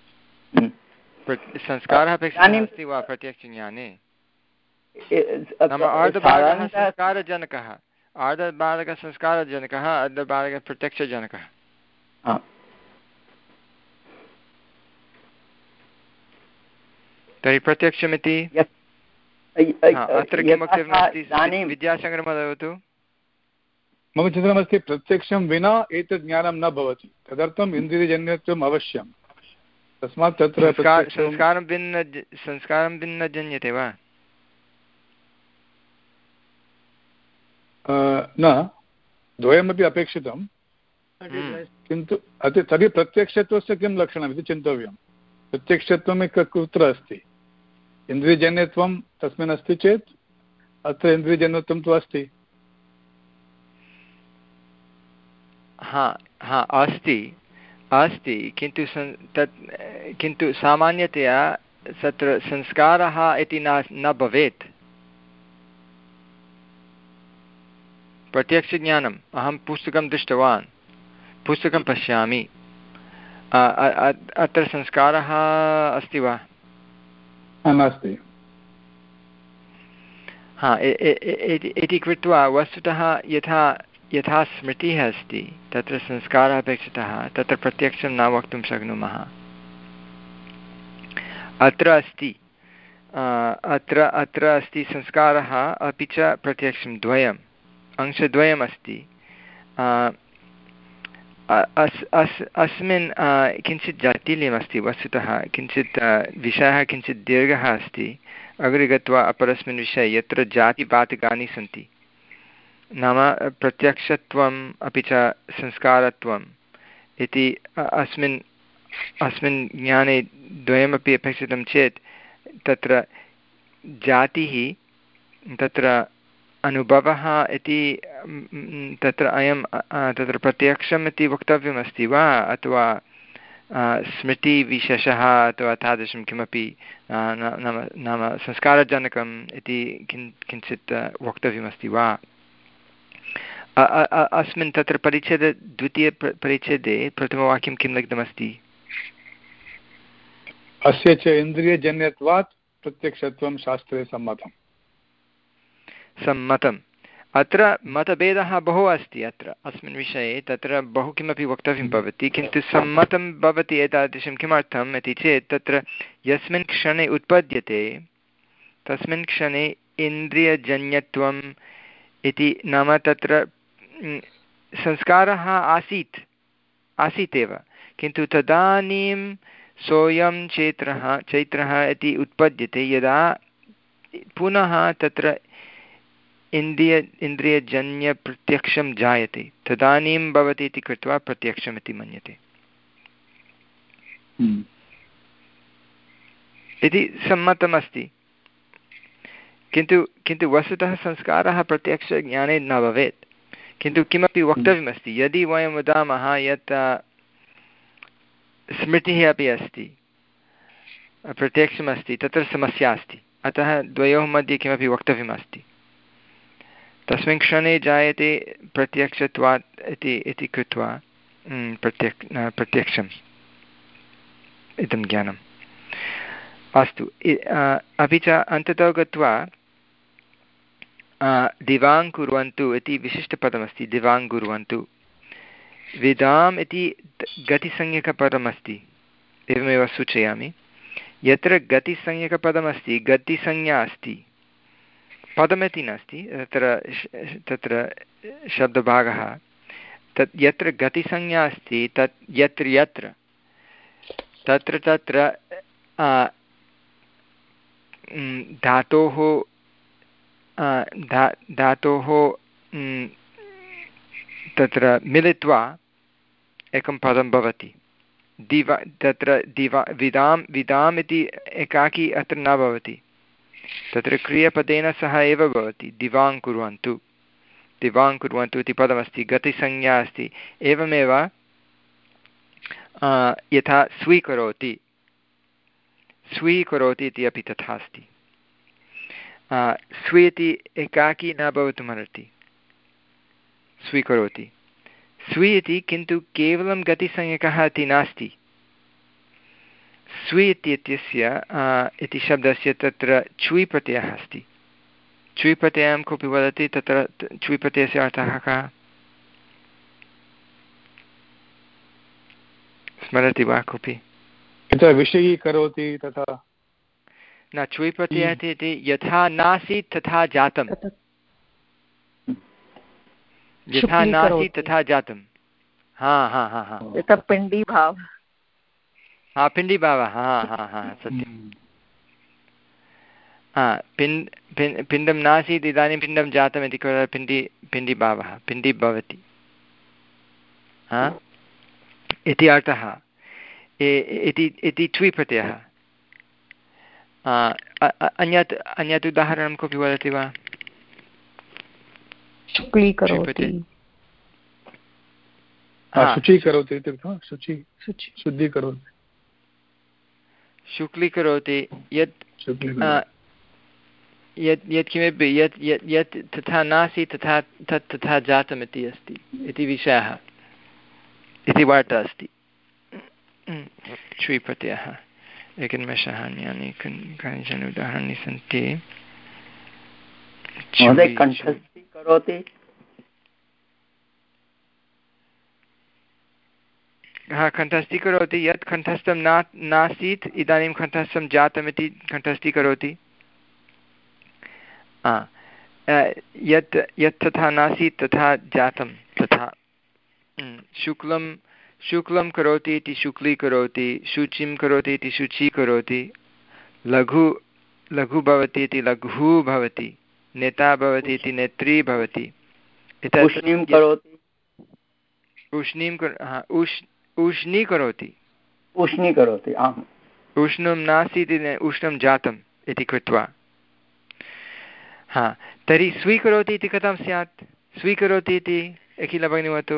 संस्कारः अपेक्षितः अस्ति वा प्रत्यक्षज्ञाने? नाम आर्धभागः संस्कारजनकः, आर्धभागः संस्कारजनकः, अर्धभागः प्रत्यक्षजनकः। तर्हि प्रत्यक्षमिति अत्र किं वक्तव्यमस्ति? विद्याशङ्करमहोदय वदतु। मम चिन्तनमस्ति प्रत्यक्षं विना एतत् ज्ञानं न भवति, तदर्थम् इन्द्रियजन्यत्वम् अवश्यं। तस्मात् तत्र संस्कारं भिन्न संस्कारं भिन्न जन्यते वा? न, द्वयमपि अपेक्षितं, किन्तु तर्हि प्रत्यक्षत्वस्य किं लक्षणम् इति चिन्तव्यं। प्रत्यक्षत्वं कुत्र अस्ति? इन्द्रियजन्यत्वं तस्मिन् अस्ति चेत् अत्र इन्द्रियजन्यत्वं तु अस्ति। हा हा अस्ति अस्ति किन्तु तत् किन्तु सामान्यतया तत्र संस्कारः इति न न भवेत्। प्रत्यक्षज्ञानम्, अहं पुस्तकं दृष्टवान्, पुस्तकं पश्यामि, अत्र संस्कारः अस्ति वा? नास्ति। हा, इति कृत्वा वस्तुतः यथा यथा स्मृतिः अस्ति तत्र संस्कारः अपेक्षितः, तत्र प्रत्यक्षं न वक्तुं शक्नुमः। अत्र अस्ति अत्र अत्र अस्ति संस्कारः अपि च प्रत्यक्षं द्वयम्, अंशद्वयम् अस्ति। अस् अस् अस्मिन् किञ्चित् जाटिल्यमस्ति वस्तुतः, किञ्चित् विषयः किञ्चित् दीर्घः अस्ति। अग्रे गत्वा अपरस्मिन् विषये यत्र जातिपातकानि सन्ति, नाम प्रत्यक्षत्वम् अपि च संस्कारत्वम् इति अस्मिन् अस्मिन् ज्ञाने द्वयमपि अपेक्षितं चेत् तत्र जातिः तत्र अनुभवः इति तत्र अयं तत्र प्रत्यक्षम् इति वक्तव्यमस्ति वा अथवा स्मृतिविशेषः अथवा तादृशं किमपि नाम नाम संस्कारजनकम् इति किं किञ्चित् वक्तव्यमस्ति वा? अस्मिन् तत्र परिच्छेदे द्वितीयपरिच्छेदे प्रथमवाक्यं किं लिखितमस्ति? अस्य च इन्द्रियजन्यत्वात् प्रत्यक्षत्वं शास्त्रे सम्मतम्। सम्मतम्। अत्र मतभेदः बहु अस्ति अत्र अस्मिन् विषये, तत्र बहु किमपि वक्तव्यं भवति, किन्तु सम्मतं भवति एतादृशं किमर्थम् इति चेत् तत्र यस्मिन् क्षणे उत्पद्यते तस्मिन् क्षणे इन्द्रियजन्यत्वम् इति नाम तत्र संस्कारः आसीत् आसीत् एव, किन्तु तदानीं सोऽयं चैत्रः चैत्रः इति उत्पद्यते यदा पुनः तत्र इन्द्रिय इन्द्रियजन्यप्रत्यक्षं जायते तदानीं भवति इति कृत्वा प्रत्यक्षम् इति मन्यते इति सम्मतमस्ति। किन्तु किन्तु वस्तुतः संस्कारः प्रत्यक्षज्ञाने न भवेत्, किन्तु किमपि वक्तव्यमस्ति। यदि वयं वदामः यत् स्मृतिः अपि अस्ति प्रत्यक्षमस्ति, तत्र समस्या अस्ति, अतः द्वयोः मध्ये किमपि वक्तव्यमस्ति। तस्मिन् क्षणे जायते प्रत्यक्षत्वात् इति इति कृत्वा प्रत्यक् प्रत्यक्षम् इदं ज्ञानम् अस्तु। अपि च अन्ततो गत्वा दिवां कुर्वन्तु इति विशिष्टपदमस्ति। दिवां कुर्वन्तु विदाम् इति गतिसंज्ञकपदमस्ति। एवमेव सूचयामि, यत्र गतिसंज्ञकपदमस्ति गतिसंज्ञा अस्ति, पदमिति नास्ति, तत्र तत्र शब्दभागः तत् यत्र गतिसंज्ञा अस्ति तत् यत्र यत्र तत्र तत्र धातोः धा धातोः तत्र मिलित्वा एकं पदं भवति। दिवा तत्र दिवा विदां विदाम् इति एकाकी अत्र न भवति, तत्र क्रियपदेन सह एव भवति। दिवां कुर्वन्तु दिवां कुर्वन्तु इति पदमस्ति, गतिसंज्ञा अस्ति। एवमेव यथा स्वीकरोति स्वीकरोति इति अपि तथा अस्ति। स्वी इति एकाकी न भवितुमर्हति, स्वीकरोति स्वी इति, किन्तु केवलं गतिसंज्ञकः इति नास्ति। स्वी इत्यस्य इति शब्दस्य तत्र चुय् प्रत्ययः अस्ति। चुय् प्रत्ययं कोऽपि वदति, तत्र चुय् प्रत्ययस्य अर्थः कः स्मरति वा कोऽपि? यथा विषयीकरोति तथा न, चुय् प्रत्ययः इति यथा नासीत् तथा जातं, यथा नासीत् तथा जातं। हा हा हा हा यथा पिण्डीभाव, हा पिण्डीभावः, हा हा हा सत्यं। हा पिण्ड् पिण् पिण्डं नासीत् इदानीं पिण्डं जातम् इति कृत्वा पिण्डी पिण्डीभावः पिण्डी भवति हा इति अर्थः। इति इति ट्वी प्रत्ययः। अन्यत् अन्यत् उदाहरणं कोऽपि वदति वा? शुक्लीकरोति, शुचीकरोति इत्युक्ते शुचि शुद्धीकरोति शुक्लीकरोति। यत् यत् यत् किमपि यत् यत् यत् तथा नासीत् तथा तत् तथा जातम् इति अस्ति इति विषयः इति वार्ता अस्ति। श्वी प्रत्ययः एकनिमेषः, अन्यानि कानिचन उदाहरणानि सन्ति। करोति हा कण्ठस्थीकरोति, यत् कण्ठस्थं न नासीत् इदानीं कण्ठस्थं जातमिति कण्ठस्थीकरोति। यत् यत् तथा नासीत् तथा जातं तथा। शुक्लं शुक्लं करोति इति शुक्लीकरोति, शुचिं करोति इति शुचीकरोति, लघु लघु भवति इति लघु भवति, नेता भवति इति नेत्री भवति। उष्णीं करोति उष्णीं उष् उष्णीकरोति उष्णीकरोति आम्। उष्णं नासीत् उष्णं जातम् इति कृत्वा। हा तर्हि स्वीकरोति इति कथं स्यात्? स्वीकरोति इति अखिल भगिनी वदतु।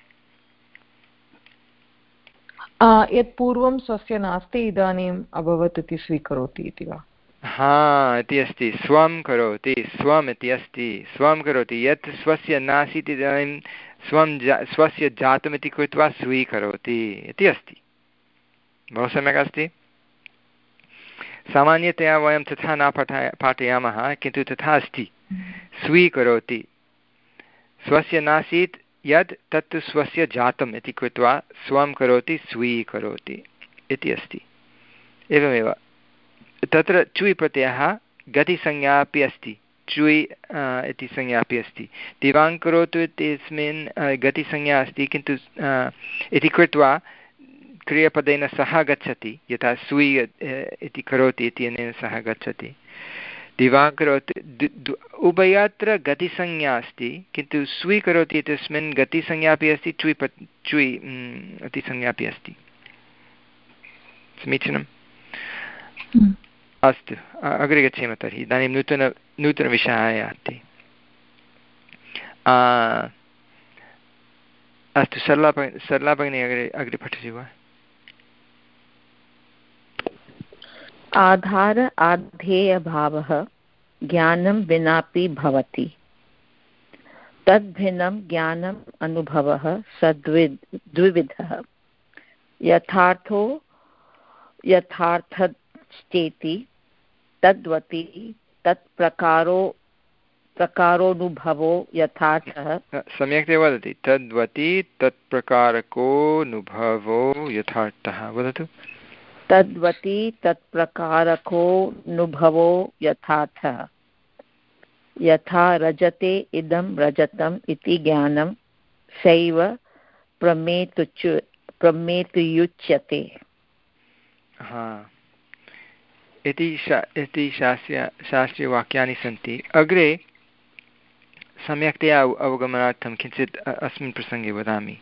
यत् पूर्वं स्वस्य नास्ति इदानीम् अभवत् इति स्वीकरोति इति वा? हा इति अस्ति, स्वं करोति, स्वम् इति अस्ति, स्वं करोति, यत् स्वस्य नासीत् इदानीं स्वं जा स्वस्य जातमिति कृत्वा स्वीकरोति इति अस्ति। बहु सम्यक् अस्ति। सामान्यतया वयं तथा न पठाय पाठयामः, किन्तु तथा अस्ति। स्वीकरोति, स्वस्य नासीत् यत् तत्तु स्वस्य जातम् इति कृत्वा स्वं करोति, स्वीकरोति इति अस्ति। एवमेव तत्र चुय् प्रत्ययः गतिसंज्ञा अपि अस्ति, चुय् इति संज्ञा अपि अस्ति। दिवाङ् करोतु इत्यस्मिन् गतिसंज्ञा अस्ति, किन्तु इति कृत्वा क्रियपदेन सह गच्छति, यथा स्वी इति करोति इत्यनेन सह गच्छति। दिवाङ् करोति उभयत्र गतिसंज्ञा अस्ति, किन्तु स्वीकरोति इत्यस्मिन् गतिसंज्ञा अपि अस्ति, चुय् प चुय् इति संज्ञा अपि अस्ति। समीचीनम्। अस्तु, अग्रे गच्छेम तर्हि। इदानीं नूतन नूतनविषयः याति। अस्तु, सरला सरला भगिनी अग्रे अग्रे पठति वा? आधार आधेयभावः ज्ञानं विनापि भवति। तद्भिन्नं ज्ञानम् अनुभवः सद्वि द्विविधः। यथार्थो यथार्थश्चेति तद्वति तत्प्रकारो प्रकारोऽनुभवो यथार्थः। सम्यक्तया वदति, तद्वति तत्प्रकारकोऽनुभवो यथार्थः। वदतु। तद्वति तत्प्रकारकोऽनुभवो यथार्थः। यथा रजते इदं रजतम् इति ज्ञानं सैव प्रमेतुच्य प्रमेतुयुच्यते। हा इति शा इति शास्त्रीय शास्त्रीयवाक्यानि सन्ति। अग्रे सम्यक्तया अवगमनार्थं किञ्चित् अस्मिन् प्रसङ्गे वदामि।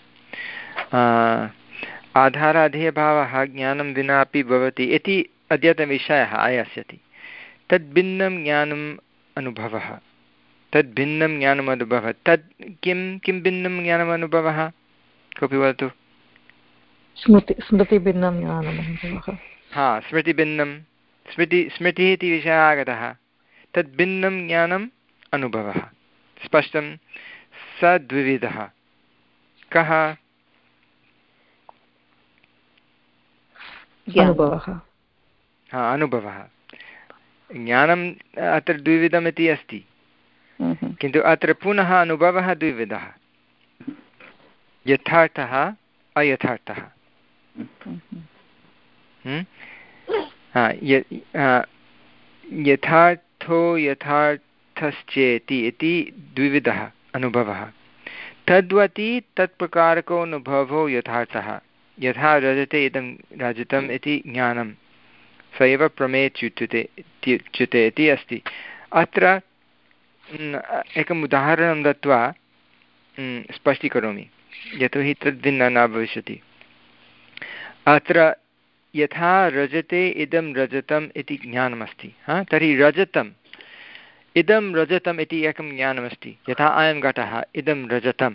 आधाराधेयभावः ज्ञानं विनापि भवति इति अद्यतनविषयः आयास्यति। तद्भिन्नं ज्ञानम् अनुभवः, तद्भिन्नं ज्ञानम् अनुभवः। तद् किं किं भिन्नं ज्ञानम् अनुभवः? कोऽपि वदतु। स्मृति स्मृतिभिन्नं ज्ञानम् अनुभवः। हा, स्मृतिभिन्नं, स्मृति स्मृतिः इति विषयः आगतः। तद्भिन्नं ज्ञानम् अनुभवः स्पष्टं। स द्विविधः। कः? अनुभवः। हा, अनुभवः। ज्ञानम् अत्र द्विविधमिति अस्ति, किन्तु अत्र पुनः अनुभवः द्विविधः। यथार्थः अयथार्थः। यथार्थो यथार्थश्चेति इति द्विविधः अनुभवः। तद्वति तत्प्रकारको अनुभवो यथार्थः। यथा रजते इदं रजतम् इति ज्ञानं स एव प्रमेच्युच्यते च्युते इति अस्ति। अत्र एकम् उदाहरणं दत्वा स्पष्टीकरोमि, यतोहि तद्भिन्नं न भविष्यति। अत्र यथा रजते इदं रजतम् इति ज्ञानमस्ति, हा तर्हि रजतम् इदं रजतम् इति एकं ज्ञानमस्ति। यथा अयं घटः इदं रजतं,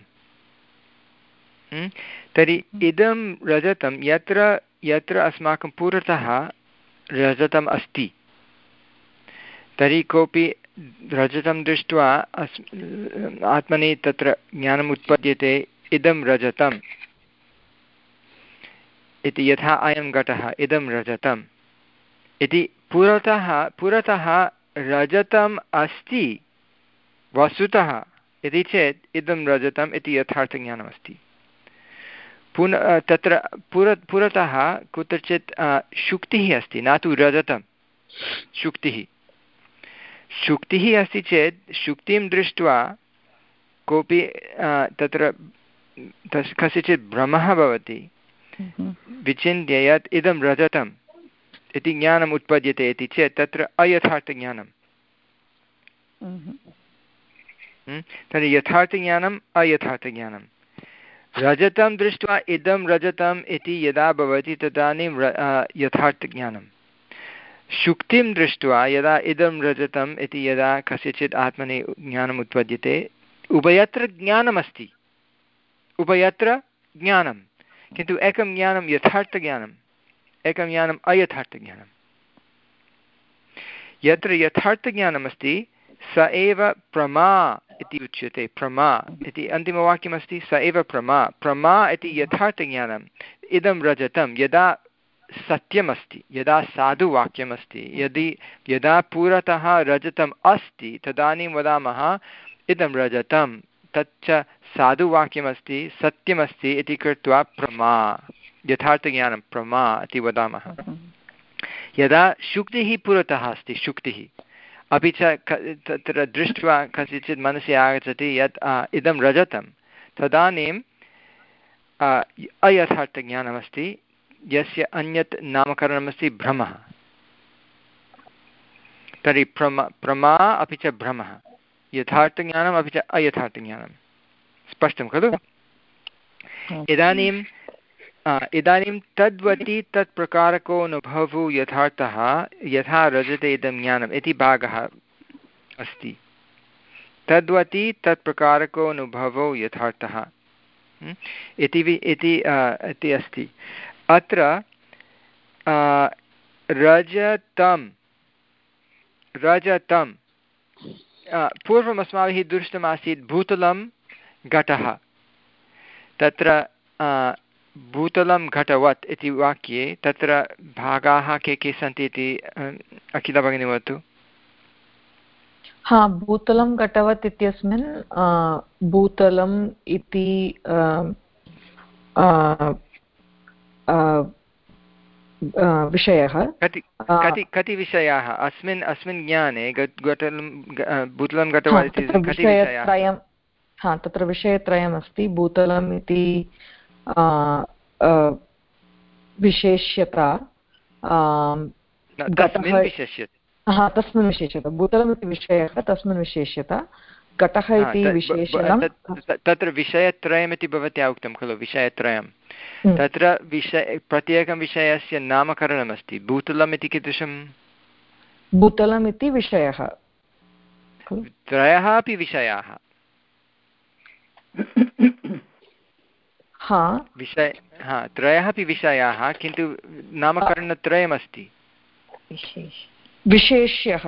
तर्हि इदं रजतं यत्र यत्र अस्माकं पुरतः रजतम् अस्ति, तर्हि कोऽपि रजतं दृष्ट्वा अस् आत्मनि तत्र ज्ञानम् उत्पद्यते, इदं रजतम् इति। यथा अयं घटः इदं रजतम् इति पुरतः पुरतः रजतम् अस्ति वस्तुतः इति चेत् इदं रजतम् इति यथार्थज्ञानमस्ति। पुनः तत्र पुर पुरतः कुत्रचित् शुक्तिः अस्ति, न तु रजतं, शुक्तिः शुक्तिः अस्ति चेत् शुक्तिं दृष्ट्वा कोऽपि तत्र तस् कस्यचित् भ्रमः भवति, विचिन्त्य यत् इदं रजतम् इति ज्ञानम् उत्पद्यते इति चेत् तत्र अयथार्थज्ञानं। तर्हि यथार्थज्ञानम् अयथार्थज्ञानं। रजतं दृष्ट्वा इदं रजतम् इति यदा भवति तदानीं यथार्थज्ञानं। शुक्तिं दृष्ट्वा यदा इदं रजतम् इति यदा कस्यचित् आत्मनि ज्ञानम् उत्पद्यते उभयत्र ज्ञानमस्ति उभयत्र ज्ञानं किन्तु एकं ज्ञानं यथार्थज्ञानम् एकं ज्ञानम् अयथार्थज्ञानं यत्र यथार्थज्ञानमस्ति स एव प्रमा इति उच्यते प्रमा इति अन्तिमवाक्यमस्ति स एव प्रमा प्रमा इति यथार्थज्ञानम् इदं रजतं यदा सत्यमस्ति यदा साधुवाक्यमस्ति यदि यदा पुरतः रजतम् अस्ति तदानीं वदामः इदं रजतं तच्च साधुवाक्यमस्ति सत्यमस्ति इति कृत्वा प्रमा यथार्थज्ञानं प्रमा इति वदामः यदा शुक्तिः पुरतः अस्ति शुक्तिः अपि च तत्र दृष्ट्वा कस्यचित् मनसि आगच्छति यत् इदं रजतं तदानीं अयथार्थज्ञानमस्ति यस्य अन्यत् नामकरणमस्ति भ्रमः तर्हि प्रमा प्रमा अपि च भ्रमः यथार्थज्ञानम् अपि च अयथार्थज्ञानं स्पष्टं खलु इदानीं इदानीं तद्वति तत्प्रकारको अनुभवो यथार्थः यथा रजते इदं ज्ञानम् इति भागः अस्ति तद्वति तत्प्रकारको अनुभवो यथार्थः इति इति अस्ति अत्र रजतं रजतं पूर्वम् अस्माभिः दृष्टमासीत् भूतलं घटः तत्र भूतलं घटवत् इति वाक्ये तत्र भागाः के के सन्ति इति अखिला भगिनी वदतु हा भूतलं घटवत् इत्यस्मिन् भूतलम् इति विषयः कति कति कति विषयाः अस्मिन् अस्मिन् ज्ञाने घटलं भूतलं घटवत् इति कति विषयाः हा तत्र विषयत्रयमस्ति भूतलम् इति विशेष्यता हा तस्मिन् विशेष्यता भूतलम् इति विषयः तस्मिन् विशेष्यता घटः इति विशेषणं तत्र विषयत्रयमिति भवत्या उक्तं खलु विषयत्रयं तत्र विषय प्रत्येकं विषयस्य नामकरणमस्ति भूतलम् इति कीदृशं भूतलम् इति विषयः त्रयः अपि विषयाः हा विषय हा त्रयः अपि विषयाः किन्तु नामकरणत्रयमस्ति विशेष्यः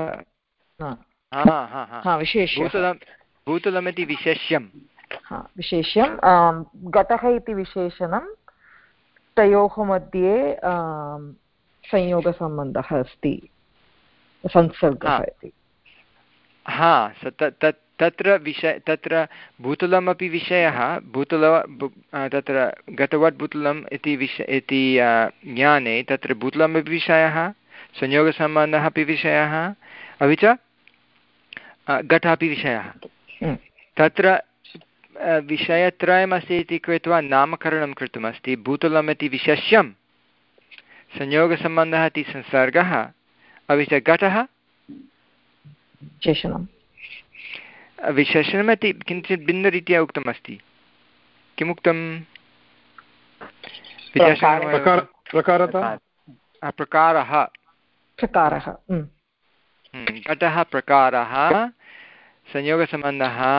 भूतलं भूतलमिति विशेष्यं विशेष्यं घटः इति विशेषणं तयोः मध्ये संयोगसम्बन्धः अस्ति संसर्गः इति हा तत्र विषय तत्र भूतलमपि विषयः भूतल तत्र गतवत् भूतलम् इति विषय इति ज्ञाने तत्र भूतलमपि विषयः संयोगसम्बन्धः अपि विषयः अपि च घटः अपि विषयः तत्र विषयत्रयमस्ति इति कृत्वा नामकरणं कृतमस्ति भूतलम् इति विशेष्यं संयोगसम्बन्धः इति संसर्गः अपि च घटः विशेषणं विशेषणमिति किञ्चित् भिन्नरीत्या उक्तमस्ति किमुक्तं प्रकारः प्रकारः घटः प्रकारः संयोगसम्बन्धः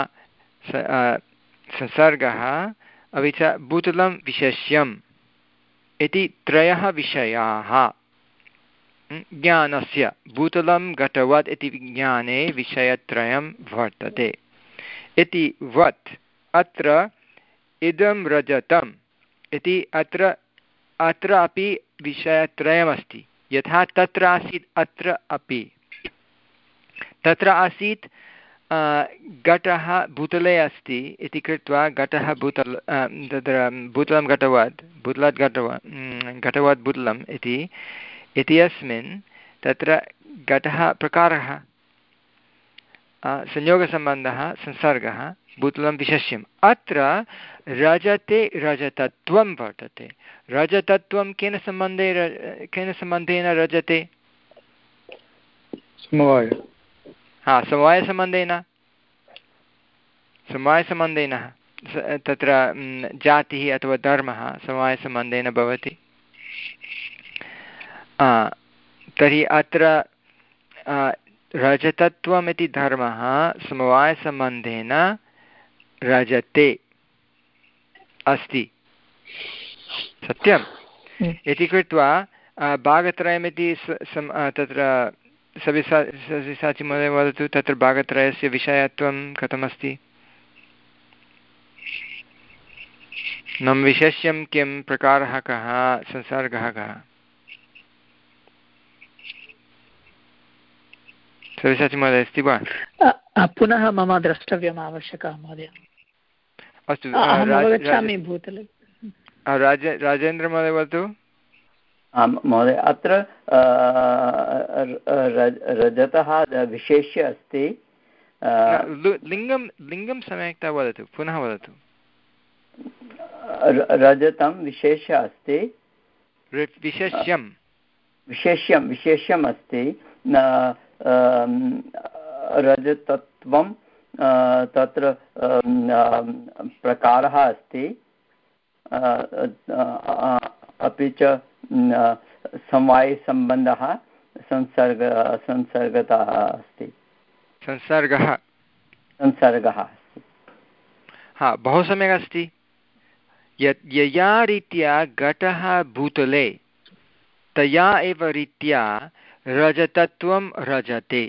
संसर्गः अपि च भूतलं विशेष्यम् इति त्रयः विषयाः ज्ञानस्य भूतलं घटवत् इति ज्ञाने विषयत्रयं वर्तते इति वत् अत्र इदं रजतम् इति अत्र अत्र अपि विषयत्रयमस्ति यथा तत्र आसीत् अत्र अपि तत्र आसीत् घटः भूतले अस्ति इति कृत्वा घटः भूतल तत्र भूतलं घटवत् भूतलात् घटवत् घटवत् भूतलम् इति इत्यस्मिन् तत्र घटः प्रकारः संयोगसम्बन्धः संसर्गः भूतलं विशेष्यम् अत्र रजते रजतत्वं वर्तते रजतत्वं केन सम्बन्धे केन सम्बन्धेन रजते समवाय हा समवायसम्बन्धेन समवायसम्बन्धेन तत्र जातिः अथवा धर्मः समवायसम्बन्धेन भवति तर्हि अत्र रजतत्वम् इति धर्मः समवायसम्बन्धेन रजते अस्ति, सत्यम् इति कृत्वा भागत्रयमिति तत्र सविसा सविसाचि महोदय वदतु, तत्र भागत्रयस्य विषयत्वं कथमस्ति? नम विशेष्यं किं, प्रकारः कः, संसर्गः कः? सविसाचि महोदय अस्ति वा? पुनः मम द्रष्टव्यम् आवश्यकः महोदय। अस्तु, अवगच्छामि भूतले। राज राजेन्द्र महोदय वदतु। आं महोदय, अत्र रजतः विशेष्य अस्ति। लिङ्गं लिङ्गं सम्यक्तया वदतु, पुनः वदतु। रजतं विशेष्य अस्ति, विशेष्यं विशेष्यं विशेष्यम् अस्ति। रजतत्वं तत्र प्रकारः अस्ति, अपि च समवायसम्बन्धः संसर्ग संसर्गता अस्ति, संसर्गः संसर्गः अस्ति। हा, बहु सम्यक् अस्ति। यत् यया रीत्या घटः भूतले तया एव रीत्या रजतत्वं रजते।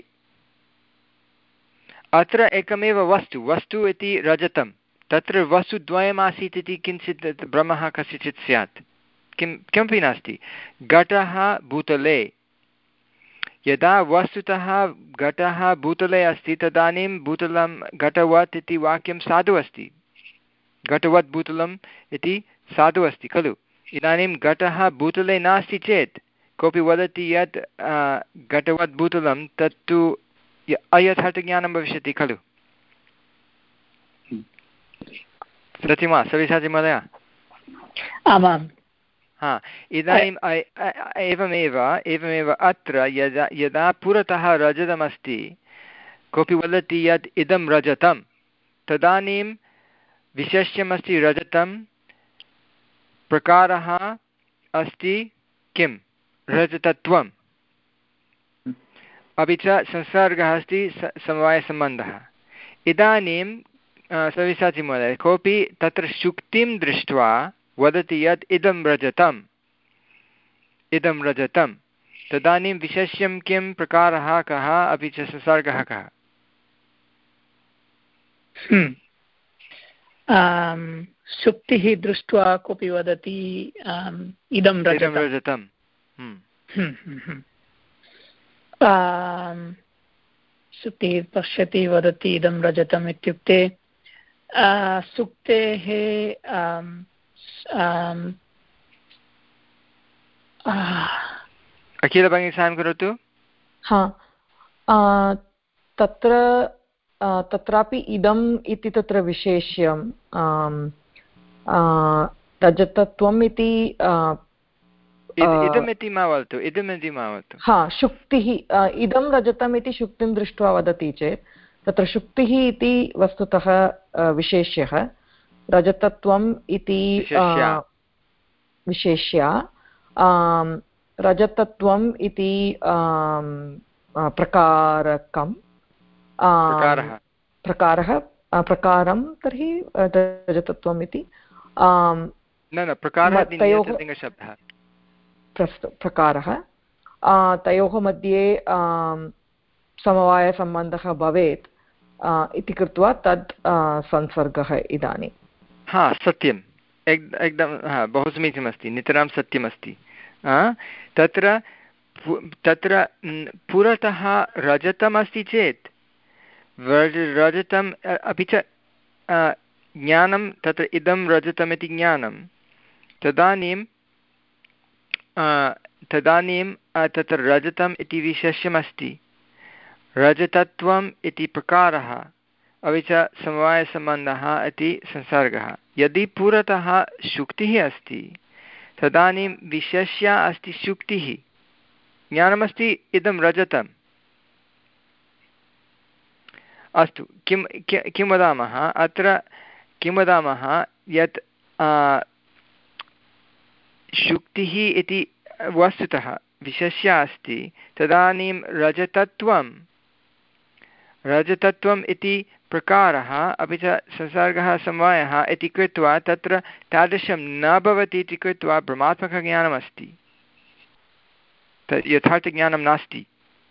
अत्र एकमेव वस्तु वस्तु इति रजतं, तत्र वस्तुद्वयमासीत् इति किञ्चित् भ्रमः कस्यचित् स्यात्। किं किमपि नास्ति। घटः भूतले, यदा वस्तुतः घटः भूतले अस्ति तदानीं भूतलं घटवत् इति वाक्यं साधु अस्ति। घटवत् भूतलम् इति साधु अस्ति खलु। इदानीं घटः भूतले नास्ति चेत् कोऽपि वदति यत् घटवत् भूतलं तत्तु अयथार्थज्ञानं भविष्यति खलु। सत्यं वा सविसाचि महोदय? आमाम्। हा, इदानीम् एवमेव एवमेव अत्र यदा यदा पुरतः रजतमस्ति, कोऽपि वदति यत् इदं रजतं, तदानीं विशेष्यमस्ति रजतं, प्रकारः अस्ति किं? रजतत्वम्, अपि च संसर्गः अस्ति समवायसम्बन्धः। इदानीं सविसाचि महोदय, कोऽपि तत्र शुक्तिं दृष्ट्वा वदति यत् इदं रजतम्, इदं रजतं, तदानीं विशेष्यं किं, प्रकारः कः, अपि च संसर्गः कः? शुक्तिः दृष्ट्वा कोऽपि वदति इदं रजतं, शुक्तिः पश्यति वदति इदं रजतम् इत्युक्ते सुक्तेः अखिल भगिनी साहाय्यं करोतु। हा, तत्र तत्रापि इदम् इति तत्र विशेष्यं रजतत्वम् इति इदमिति मा वदतु, इदमिति मा वदतु। हा, शुक्तिः, इदं रजतम् इति शुक्तिं दृष्ट्वा वदति चेत् तत्र शुक्तिः इति वस्तुतः विशेष्यः, रजतत्वम् इति विशेष्या, रजतत्वम् इति प्रकारकं प्रकारः प्रकारं तर्हि रजतत्वम् इति तयोः प्रस्तु प्रकारः, तयोः मध्ये समवायसम्बन्धः भवेत् इति कृत्वा तद् संसर्गः इदानीं। हा, सत्यम्, एकदं हा, बहु समीचीनमस्ति, नितरां सत्यमस्ति। तत्र तत्र पुरतः रजतमस्ति चेत् रजतम् अपि च ज्ञानं, तत्र इदं रजतमिति ज्ञानं, तदानीं तदानीं तत्र रजतम् इति विशेष्यमस्ति, रजतत्वम् इति प्रकारः, अपि च समवायसम्बन्धः इति संसर्गः। यदि पुरतः शुक्तिः अस्ति तदानीं विशेष्या अस्ति शुक्तिः, ज्ञानमस्ति इदं रजतम्। अस्तु, किं किं वदामः अत्र, किं वदामः यत् शुक्तिः इति वस्तुतः विशेष्य अस्ति तदानीं रजतत्वं रजतत्वम् इति प्रकारः अपि च संसर्गः समवायः इति कृत्वा तत्र तादृशं न भवति इति कृत्वा भ्रमात्मकज्ञानमस्ति, तत् यथार्थज्ञानं नास्ति।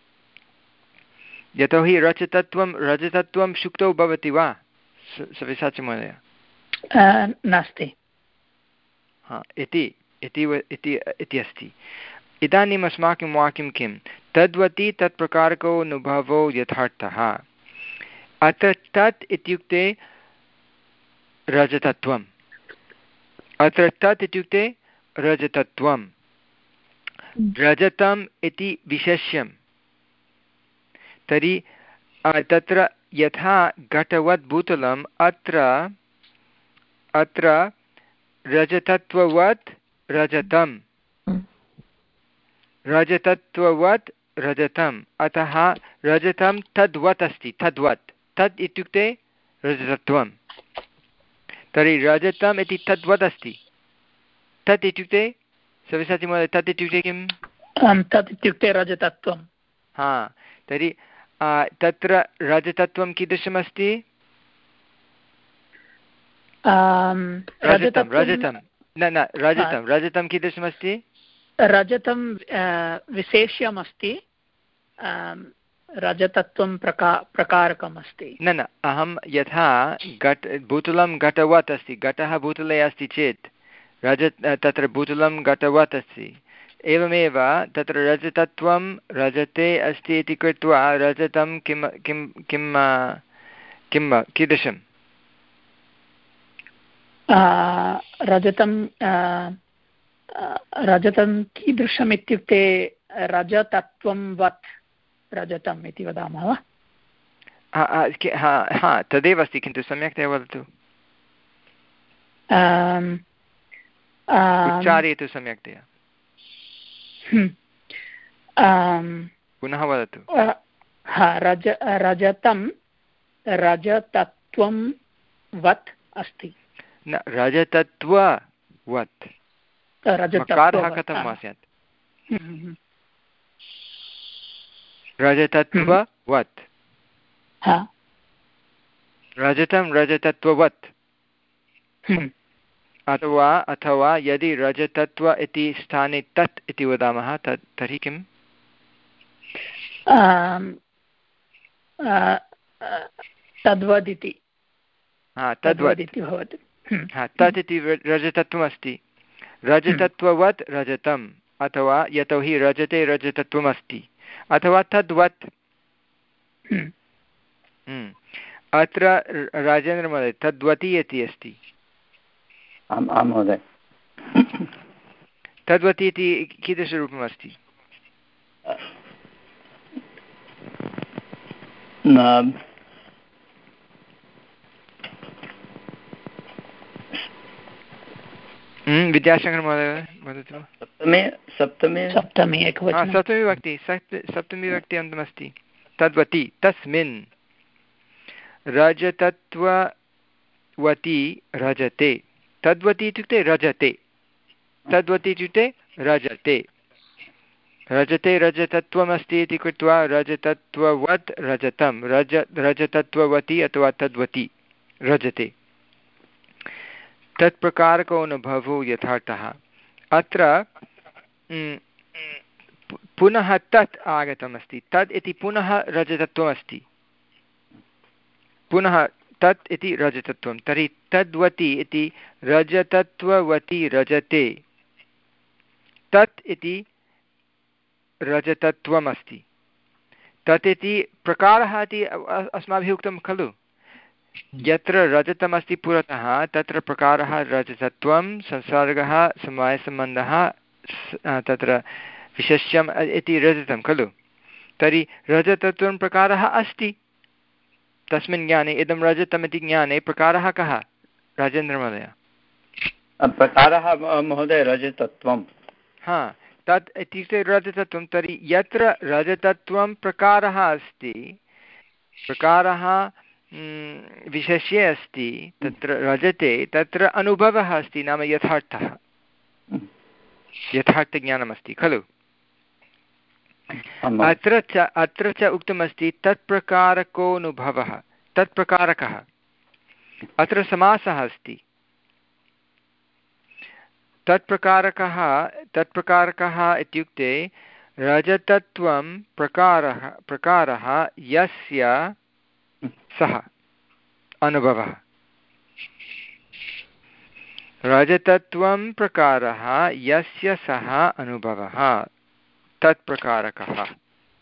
यतोहि रजतत्वं रजतत्वं सुप्तौ भवति वा सव्यसाचीमहोदय? नास्ति। हा इति इति इति अस्ति। इदानीम् अस्माकं वाक्यं किं? तद्वति तत्प्रकारको अनुभवो यथार्थः। अत्र तत् इत्युक्ते रजतत्वम्, अत्र तत् इत्युक्ते रजतत्वं, रजतम् इति विशेष्यं। तर्हि तत्र यथा घटवत् भूतलम् अत्र अत्र रजतत्ववत् रजतं, रजतत्ववत् रजतम्, अतः रजतं तद्वत् अस्ति, तद्वत्, तद् इत्युक्ते रजतत्वं। तर्हि रजतम् इति तद्वत् अस्ति, तत् इत्युक्ते सव्यसाचीमहोदय तत् इत्युक्ते किम्? तत् इत्युक्ते रजतत्वं। हा, तर्हि तत्र रजतत्वं कीदृशमस्ति? रजतं रजतं न न रजतं रजतं कीदृशमस्ति? रजतं विशेष्यमस्ति, रजतत्वं प्रका प्रकारकम् अस्ति। न न अहं यथा घट भूतलं घटवत् अस्ति, घटः भूतले अस्ति चेत् रज तत्र भूतलं घटवत् अस्ति, एवमेव तत्र रजतत्वं रजते अस्ति इति कृत्वा रजतं किं किं किं किं कीदृशं? रजतं रजतं कीदृशम् इत्युक्ते रजतत्वं वत् रजतम् इति वदामः वा? हा तदेव अस्ति, किन्तु सम्यक्तया वदतु, उच्चारयतु सम्यक्तया, पुनः वदतु। रज रजतं रजतत्वं वत् अस्ति। न रजतत्ववत्, मकारः कथं वा स्यात्? रजतत्ववत्, रजतं रजतत्ववत्, अथवा अथवा यदि रजतत्व इति स्थाने तत् इति वदामः तत् तर्हि किम्? तद्वदिति। हा तद्वत् इति भवति। हा तत् इति रजतत्वमस्ति, रजतत्ववत् रजतम्, अथवा यतोहि रजते रजतत्वमस्ति, अथवा तद्वत्। अत्र राजेन्द्रमहोदय तद्वती इति अस्ति। आम् आं महोदय। तद्वती इति कीदृशरूपम् अस्ति? विद्याशङ्कर महोदय वदतु। सप्तमे सप्तमे सप्तमी एकवचनं, सप्तमी विभक्ति सप्तमी विभक्ति अन्तमस्ति। तद्वती तस्मिन् रजतत्ववती रजते, तद्वती इत्युक्ते रजते, तद्वती इत्युक्ते रजते, रजते रजतत्वमस्ति इति कृत्वा रजतत्ववत् रजतं, रज रजतत्ववती अथवा तद्वती रजते, तत्प्रकारको अनुभवो यथार्थः। अत्र पुनः तत् आगतमस्ति, तत् इति पुनः रजतत्वमस्ति, पुनः तत् इति रजतत्वं, तर्हि तद्वती इति रजतत्ववती रजते, तत् इति रजतत्वमस्ति, तत् इति प्रकारः इति अस्माभिः उक्तं खलु। यत्र रजतमस्ति पुरतः तत्र प्रकारः रजतत्वं, संसर्गः समवायसम्बन्धः, तत्र विशेष्यम् इति रजतं खलु। तर्हि रजतत्वं प्रकारः अस्ति तस्मिन् ज्ञाने, इदं रजतम् इति ज्ञाने प्रकारः कः राजेन्द्रमहोदय? प्रकारः महोदय रजतत्वं। हा तत् इत्युक्ते रजतत्वं। तर्हि यत्र रजतत्वं प्रकारः अस्ति, प्रकारः विशेष्ये अस्ति तत्र रजते, तत्र अनुभवः अस्ति, नाम यथार्थः, यथार्थज्ञानमस्ति खलु। अत्र च अत्र च उक्तमस्ति तत्प्रकारकोऽनुभवः तत्प्रकारकः अत्र समासः अस्ति तत्प्रकारकः तत्प्रकारकः इत्युक्ते रजतत्वं प्रकारः प्रकारः यस्य सः अनुभवः रजतत्वं प्रकारः यस्य सः अनुभवः तत्प्रकारकः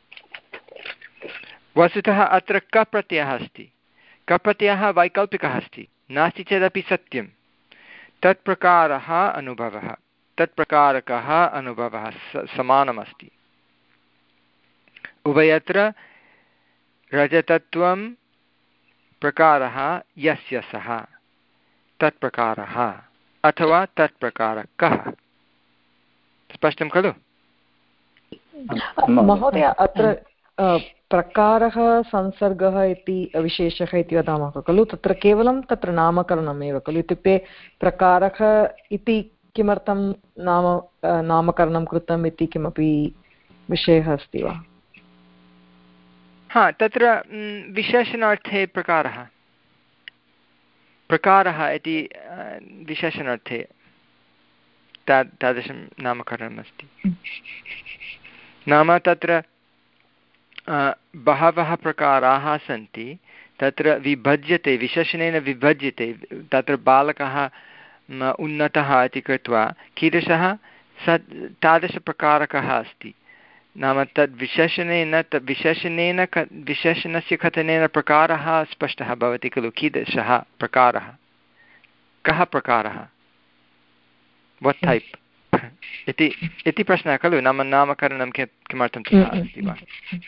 वस्तुतः अत्र क प्रत्ययः अस्ति क प्रत्ययः वैकल्पिकः अस्ति नास्ति चेदपि सत्यं तत्प्रकारः अनुभवः तत्प्रकारकः अनुभवः समानमस्ति उभयत्र रजतत्वं प्रकारः यस्य सः तत्प्रकारः अथवा तत्प्रकारकः स्पष्टं खलु महोदय अत्र प्रकारः संसर्गः इति विशेषः इति वदामः खलु तत्र केवलं तत्र नामकरणमेव खलु इत्युक्ते प्रकारः इति किमर्थं नाम नामकरणं कृतम् इति किमपि विषयः अस्ति वा हा तत्र विशेषणार्थे प्रकारः प्रकारः इति विशेषणार्थे ता तादृशं नामकरणम् अस्ति नाम तत्र बहवः प्रकाराः सन्ति तत्र विभज्यते विशेषणेन विभज्यते तत्र बालकः उन्नतः इति कृत्वा कीदृशः स तादृशप्रकारकः अस्ति नाम तद् विशेषणेन तद् विशेषणेन क विशेषणस्य कथनेन प्रकारः स्पष्टः भवति खलु कीदृशः प्रकारः कः प्रकारः वट् टैप् इति इति प्रश्नः खलु नाम नामकरणं कि किमर्थं तथा अस्ति वा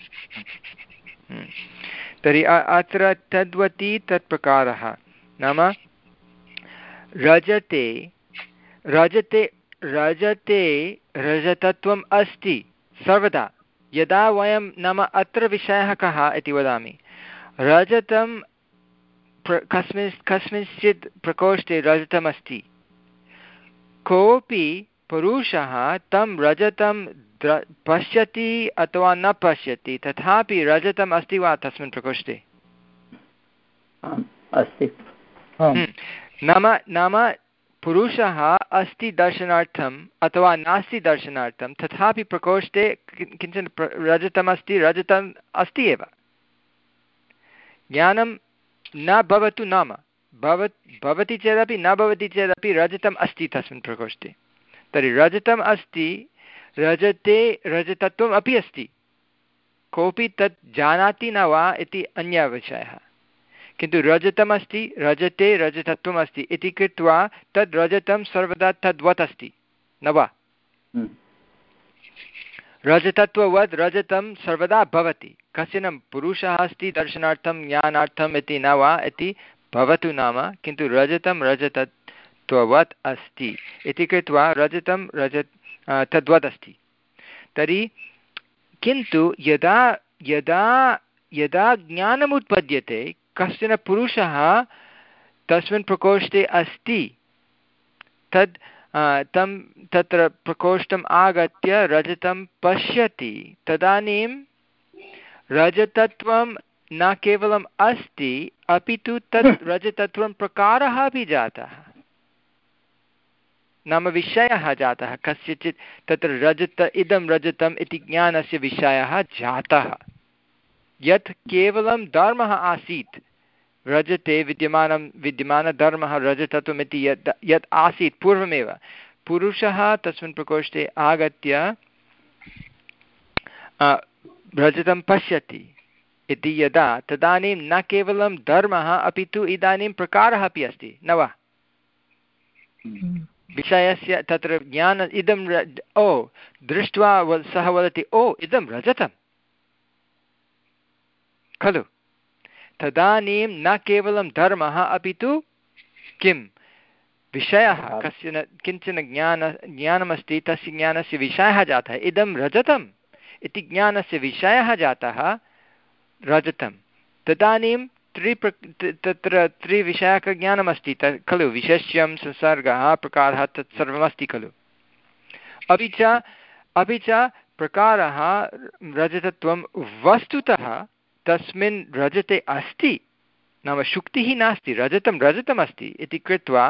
तर्हि अत्र तद्वती तत्प्रकारः नाम रजते रजते रजते रजतत्वम् अस्ति सर्वदा यदा वयं नाम अत्र विषयः कः इति वदामि रजतं प्र कस्मिन् कस्मिंश्चित् प्रकोष्ठे रजतमस्ति कोऽपि पुरुषः तं रजतं द्र पश्यति अथवा न पश्यति तथापि रजतम् अस्ति वा तस्मिन् प्रकोष्ठे अस्ति नाम नाम पुरुषः अस्ति दर्शनार्थम् अथवा नास्ति दर्शनार्थं तथापि प्रकोष्ठे किञ्चन रजतमस्ति रजतम् अस्ति एव ज्ञानं न भवतु नाम भव भवति चेदपि न भवति चेदपि रजतम् अस्ति तस्मिन् प्रकोष्ठे तर्हि रजतम् अस्ति रजते रजतत्वम् अपि अस्ति कोऽपि तत् जानाति न वा इति अन्यः विषयः किन्तु रजतमस्ति रजते रजतत्वम् अस्ति इति कृत्वा तद् रजतं सर्वदा तद्वत् अस्ति न वा रजतत्ववद् रजतं सर्वदा भवति कश्चन पुरुषः अस्ति दर्शनार्थं ज्ञानार्थम् इति न वा इति भवतु नाम किन्तु रजतं रजतत्ववत् अस्ति इति कृत्वा रजतं रजत तद्वदस्ति तर्हि किन्तु यदा यदा यदा ज्ञानमुत्पद्यते कश्चन पुरुषः तस्मिन् प्रकोष्ठे अस्ति तद् तं तत्र प्रकोष्ठम् आगत्य रजतं पश्यति तदानीं रजतत्वं न केवलम् अस्ति अपि तु तत् रजतत्वं प्रकारः अपि जातः नाम विषयः जातः कस्यचित् तत्र रजत इदं रजतम् इति ज्ञानस्य विषयः जातः यत् केवलं धर्मः आसीत् रजते विद्यमानं विद्यमानधर्मः रजतत्वम् इति यत् यत् आसीत् पूर्वमेव पुरुषः तस्मिन् प्रकोष्ठे आगत्य रजतं पश्यति इति यदा तदानीं न केवलं धर्मः अपि तु इदानीं प्रकारः अपि अस्ति न वा विषयस्य तत्र ज्ञान इदं ओ दृष्ट्वा सः वदति ओ इदं रजतम् खलु तदानीं न केवलं धर्मः अपि तु किं विषयः कश्चन किञ्चन ज्ञान ज्ञानमस्ति तस्य ज्ञानस्य विषयः जातः इदं रजतम् इति ज्ञानस्य विषयः जातः रजतं तदानीं त्रिप्र तत्र त्रिविषयकज्ञानमस्ति तत् खलु विशेष्यं संसर्गः प्रकारः तत् सर्वमस्ति खलु अपि च अपि च प्रकारः रजतत्वं वस्तुतः तस्मिन् रजते अस्ति, नाम शुक्तिः नास्ति, रजतं रजतमस्ति इति कृत्वा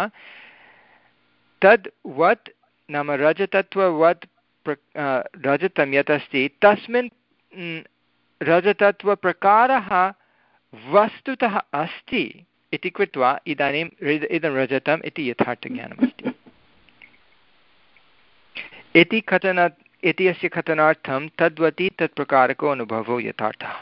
तद्वत् नाम रजतत्ववत् प्र रजतं यत् अस्ति तस्मिन् रजतत्वप्रकारः वस्तुतः अस्ति इति कृत्वा इदानीम् इदं रजतम् इति यथार्थज्ञानमस्ति इति कथन इति अस्य कथनार्थं तद्वति तत्प्रकारको अनुभवो यथार्थः।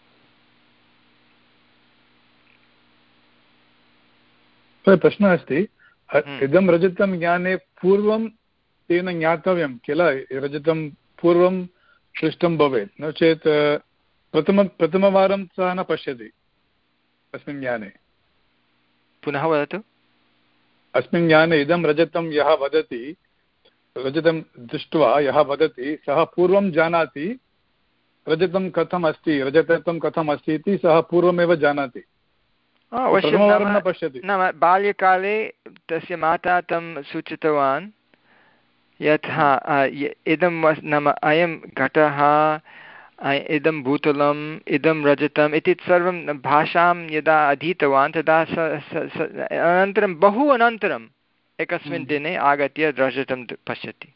प्रश्नः अस्ति, इदं रजतं ज्ञाने पूर्वं तेन ज्ञातव्यं किल, रजतं पूर्वं दृष्टं भवेत्, नो चेत् प्रथम प्रथमवारं सः न पश्यति अस्मिन् ज्ञाने। पुनः वदतु। अस्मिन् ज्ञाने इदं रजतं यः वदति, रजतं दृष्ट्वा यः वदति सः पूर्वं जानाति रजतं कथम् अस्ति, रजतत्वं कथम् अस्ति इति सः पूर्वमेव जानाति, प्रथमवारं न पश्यति। नाम बाल्यकाले तस्य माता तं सूचितवान् यथा इदं नाम अयं घटः, इदं भूतलम्, इदं रजतम् इति सर्वं भाषां यदा अधीतवान् तदा स अनन्तरं बहु अनन्तरम् एकस्मिन् दिने आगत्य रजतं पश्यति।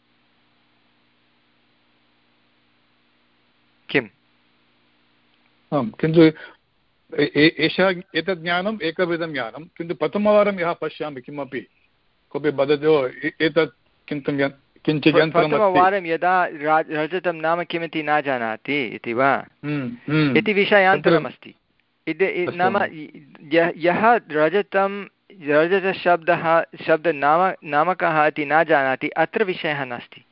किम्? आम्, किन्तु एषः एतत् ज्ञानम् एकविधं ज्ञानं, किन्तु प्रथमवारं यः पश्यामि किमपि कोऽपि वदति ओ एतत् किन्तु किञ्चित् प्रथमवारं यदा रजतं नाम किमिति न जानाति इति वा इति विषयान्तरमस्ति। नाम यः रजतं रजतशब्दः शब्दनाम नामकः इति न जानाति अत्र विषयः नास्ति।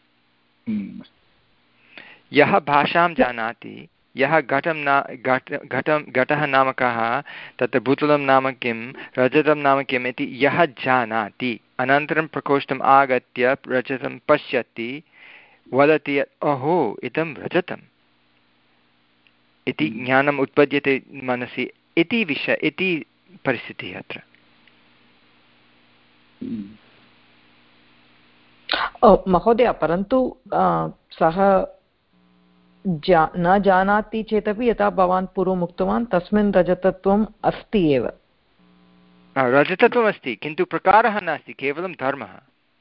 यः भाषां जानाति, यः घटं न घट घटं घटः नाम कः, तत्र भूतलं नाम किं, रजतं नाम किम् इति यः जानाति, अनन्तरं प्रकोष्ठम् आगत्य रजतं पश्यति, वदति अहो इदं रजतम् इति ज्ञानम् उत्पद्यते मनसि इति विषय इति परिस्थितिः अत्र। महोदय, परन्तु सः जा न जानाति चेदपि यथा भवान् पूर्वम् उक्तवान् तस्मिन् रजतत्वम् अस्ति एव। रजतत्वम् अस्ति किन्तु प्रकारः नास्ति, केवलं धर्मः।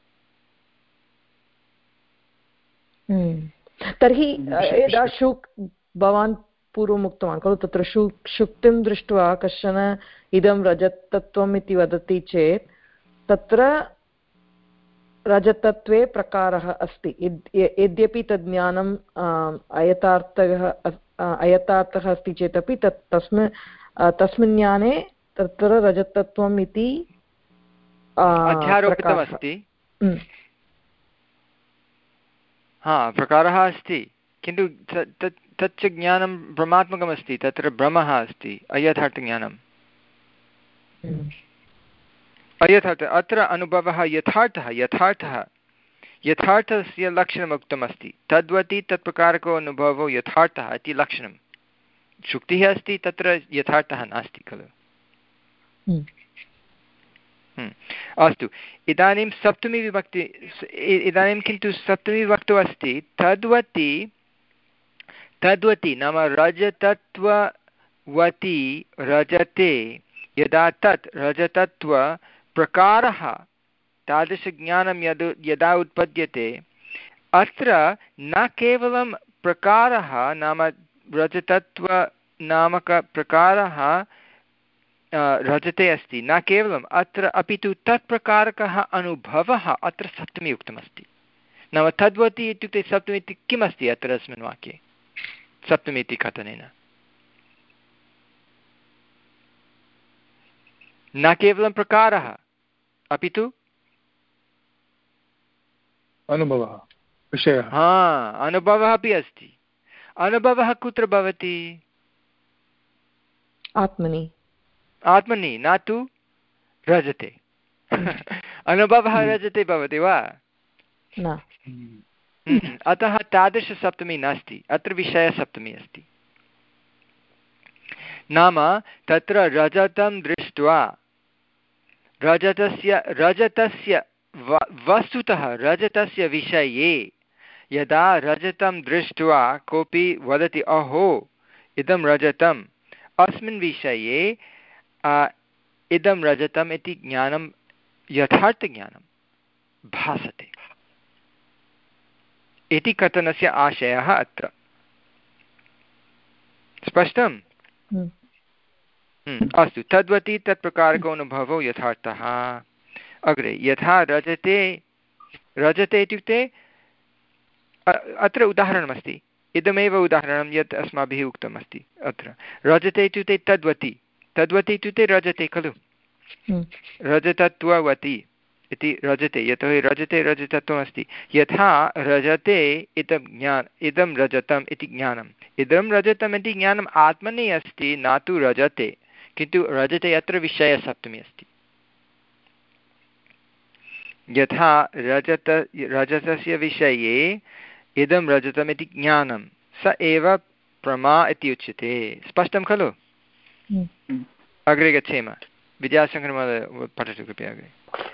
तर्हि यदा शुक् भवान् पूर्वम् उक्तवान् खलु, तत्र शु शुक्तिं दृष्ट्वा कश्चन इदं रजतत्वम् इति वदति चेत् तत्र रजतत्वे प्रकारः अस्ति, यद्यपि तद् ज्ञानम् अयथार्थः अयथार्थः अस्ति चेदपि तत् तस्मिन् तस्मिन् ज्ञाने तत्र रजतत्वम् इति अध्यारोपितमस्ति। हा, प्रकारः अस्ति, किन्तु तत् तच्च ज्ञानं भ्रमात्मकमस्ति, तत्र भ्रमः अस्ति, अयथार्थज्ञानम्। अयथार्थ अत्र अनुभवः यथार्थः यथार्थः यथार्थस्य लक्षणम् उक्तमस्ति, तद्वति तत्प्रकारको अनुभवो यथार्थः इति लक्षणं। शुक्तिः अस्ति, तत्र यथार्थः नास्ति खलु। अस्तु, इदानीं सप्तमी विभक्ति, इदानीं किन्तु सप्तमी विभक्तौ अस्ति तद्वति तद्वति नाम रजतत्ववति रजते, यदा तत् रजतत्व प्रकारः तादृशज्ञानं यद् यदा उत्पद्यते, अत्र न केवलं प्रकारः नाम रजतत्वनामकप्रकारः रजते अस्ति, न केवलम् अत्र अपि तु तत्प्रकारकः अनुभवः अत्र सप्तमी उक्तमस्ति। नाम तद्वति इत्युक्ते सप्तमी इति किमस्ति अत्र अस्मिन् वाक्ये सप्तमी इति कथनेन? न केवलं प्रकारः अपि तु अनुभवः, विषयः। हा, अनुभवः अपि अस्ति। अनुभवः कुत्र भवति? आत्मनि। आत्मनि, न तु रजते। अनुभवः रजते भवति वा? न। अतः तादृशसप्तमी नास्ति, अत्र विषयसप्तमी अस्ति। नाम तत्र रजतं दृष्ट्वा रजतस्य रजतस्य वस्तुतः रजतस्य विषये यदा रजतं दृष्ट्वा कोऽपि वदति अहो इदं रजतम् अस्मिन् विषये इदं रजतम् इति ज्ञानं यथार्थज्ञानं भासते इति कथनस्य आशयः अत्र स्पष्टम्? अस्तु, तद्वति तत्प्रकारको अनुभवो यथार्थः। अग्रे यथा रजते रजते इत्युक्ते अत्र उदाहरणमस्ति, इदमेव उदाहरणं यत् अस्माभिः उक्तमस्ति अत्र। रजते इत्युक्ते तद्वति, तद्वति इत्युक्ते रजते खलु, रजतत्ववती इति रजते, यतोहि रजते रजतत्वमस्ति। यथा रजते इदं ज्ञान इदं रजतम् इति ज्ञानम्, इदं रजतम् इति ज्ञानम् आत्मनि अस्ति, न तु रजते, किन्तु रजते अत्र विषयसप्तमी अस्ति। यथा रजत रजतस्य विषये इदं रजतम् इति ज्ञानं स एव प्रमा इति उच्यते। स्पष्टं खलु? अग्रे गच्छेम। विद्याशङ्करमहोदय पठतु कृपया अग्रे।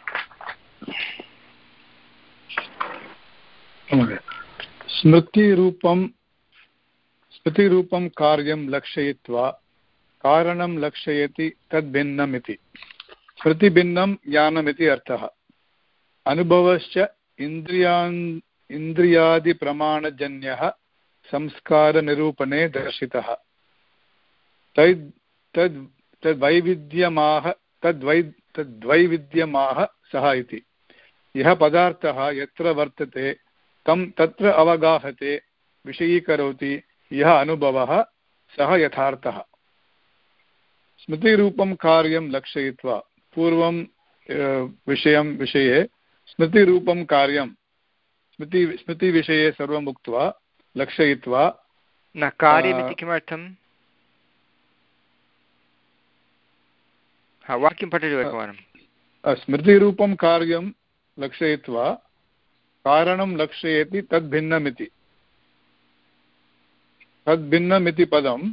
स्मृतिरूपं स्मृतिरूपं कार्यं लक्षयित्वा कारणं लक्षयति तद्भिन्नम् इति। स्मृतिभिन्नं ज्ञानमिति अर्थः। अनुभवश्च इन्द्रियान् इन्द्रियादिप्रमाणजन्यः संस्कारनिरूपणे दर्शितः। तद् तद् तद्वैविध्यमाह तद्वै तद्वैविध्यमाह सः इति। यः पदार्थः यत्र वर्तते तं तत्र अवगाहते विषयीकरोति यः अनुभवः सः यथार्थः। स्मृतिरूपं कार्यं लक्षयित्वा, पूर्वं विषयं विषये स्मृतिरूपं कार्यं स्मृति स्मृतिविषये सर्वम् उक्त्वा लक्षयित्वा न कार्यमिति किमर्थं? हा, वाक्यं पठतु एकवारं। स्मृतिरूपं कार्यं लक्षयित्वा कारणं लक्षयति तद्भिन्नमिति। तद्भिन्नमिति पदं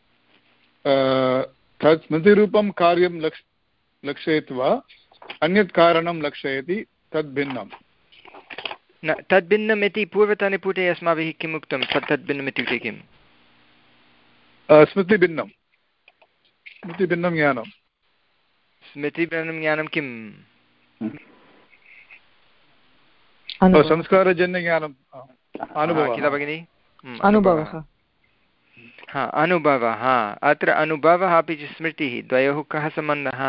तत् स्मृतिरूपं कार्यं लक्ष लक्षयित्वा अन्यत् कारणं लक्षयति तद्भिन्नं। न, तद्भिन्नम् इति पूर्वतने पुटे अस्माभिः किम् उक्तं? तद्भिन्नम् इत्युक्ते किम्? स्मृतिभिन्नं स्मृतिभिन्नं ज्ञानं। स्मृतिभिन्नं ज्ञानं किम्? संस्कारजन्यज्ञानं, अनुभवः। किल भगिनि? अनुभवः। हा, अनुभवः। अत्र अनुभवः अपि च स्मृतिः, द्वयोः कः सम्बन्धः?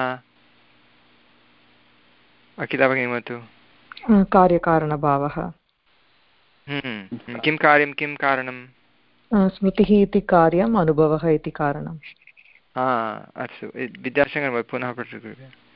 अखिला भगिनी वदतु। कार्यकारणभावः। किं कार्यं किं कारणं? स्मृतिः इति कार्यम्, अनुभवः इति कारणं। अस्तु, विद्याशङ्कर पुनः पठतु।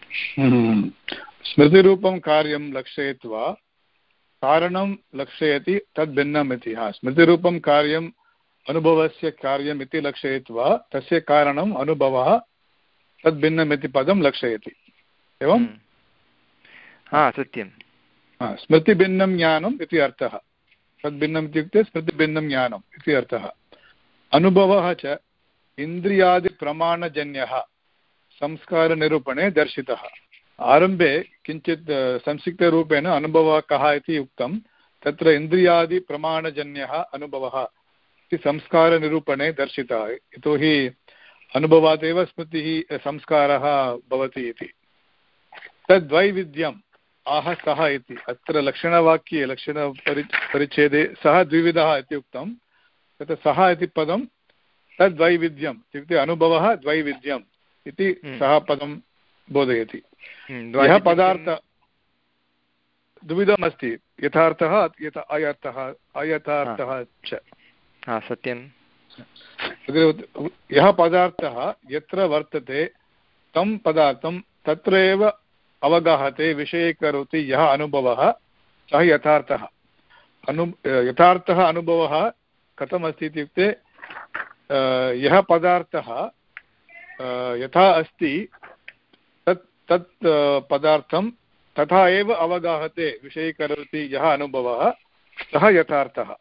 स्मृतिरूपं कार्यं लक्षयित्वा कारणं लक्षयति तद्भिन्नम् इति। हा, स्मृतिरूपं कार्यम् अनुभवस्य कार्यम् इति लक्षयित्वा तस्य कारणम् अनुभवः तद्भिन्नम् इति पदं लक्षयति। एवं? हा, सत्यं। स्मृतिभिन्नं ज्ञानम् इति अर्थः। तद्भिन्नम् इत्युक्ते स्मृतिभिन्नं ज्ञानम् इति अर्थः। अनुभवः च इन्द्रियादिप्रमाणजन्यः संस्कारनिरूपणे दर्शितः। आरम्भे किञ्चित् संक्षिप्तरूपेण अनुभवः कः इति उक्तं। तत्र इन्द्रियादिप्रमाणजन्यः अनुभवः इति संस्कारनिरूपणे दर्शितः। यतोहि अनुभवादेव स्मृतिः संस्कारः भवति इति। तद्वैविध्यम् आह सः इति। अत्र लक्षणवाक्ये लक्षणपरि परिच्छेदे सः द्विविधः इति उक्तं। तत्र सः इति पदं तद्वैविध्यम् इत्युक्ते अनुभवः द्वैविध्यम् इति सः पदं बोधयति। यः पदार्थ द्विविधमस्ति, यथार्थः अयर्थः अयथार्थः च। सत्यं। यः पदार्थः यत्र वर्तते तं पदार्थं तत्र एव अवगाहते विषयीकरोति यः अनुभवः सः यथार्थः। अनु यथार्थः अनुभवः कथमस्ति इत्युक्ते यः पदार्थः यथा अस्ति तत् तत् पदार्थं तथा एव अवगाहते विषयीकरोति यः अनुभवः सः यथार्थः।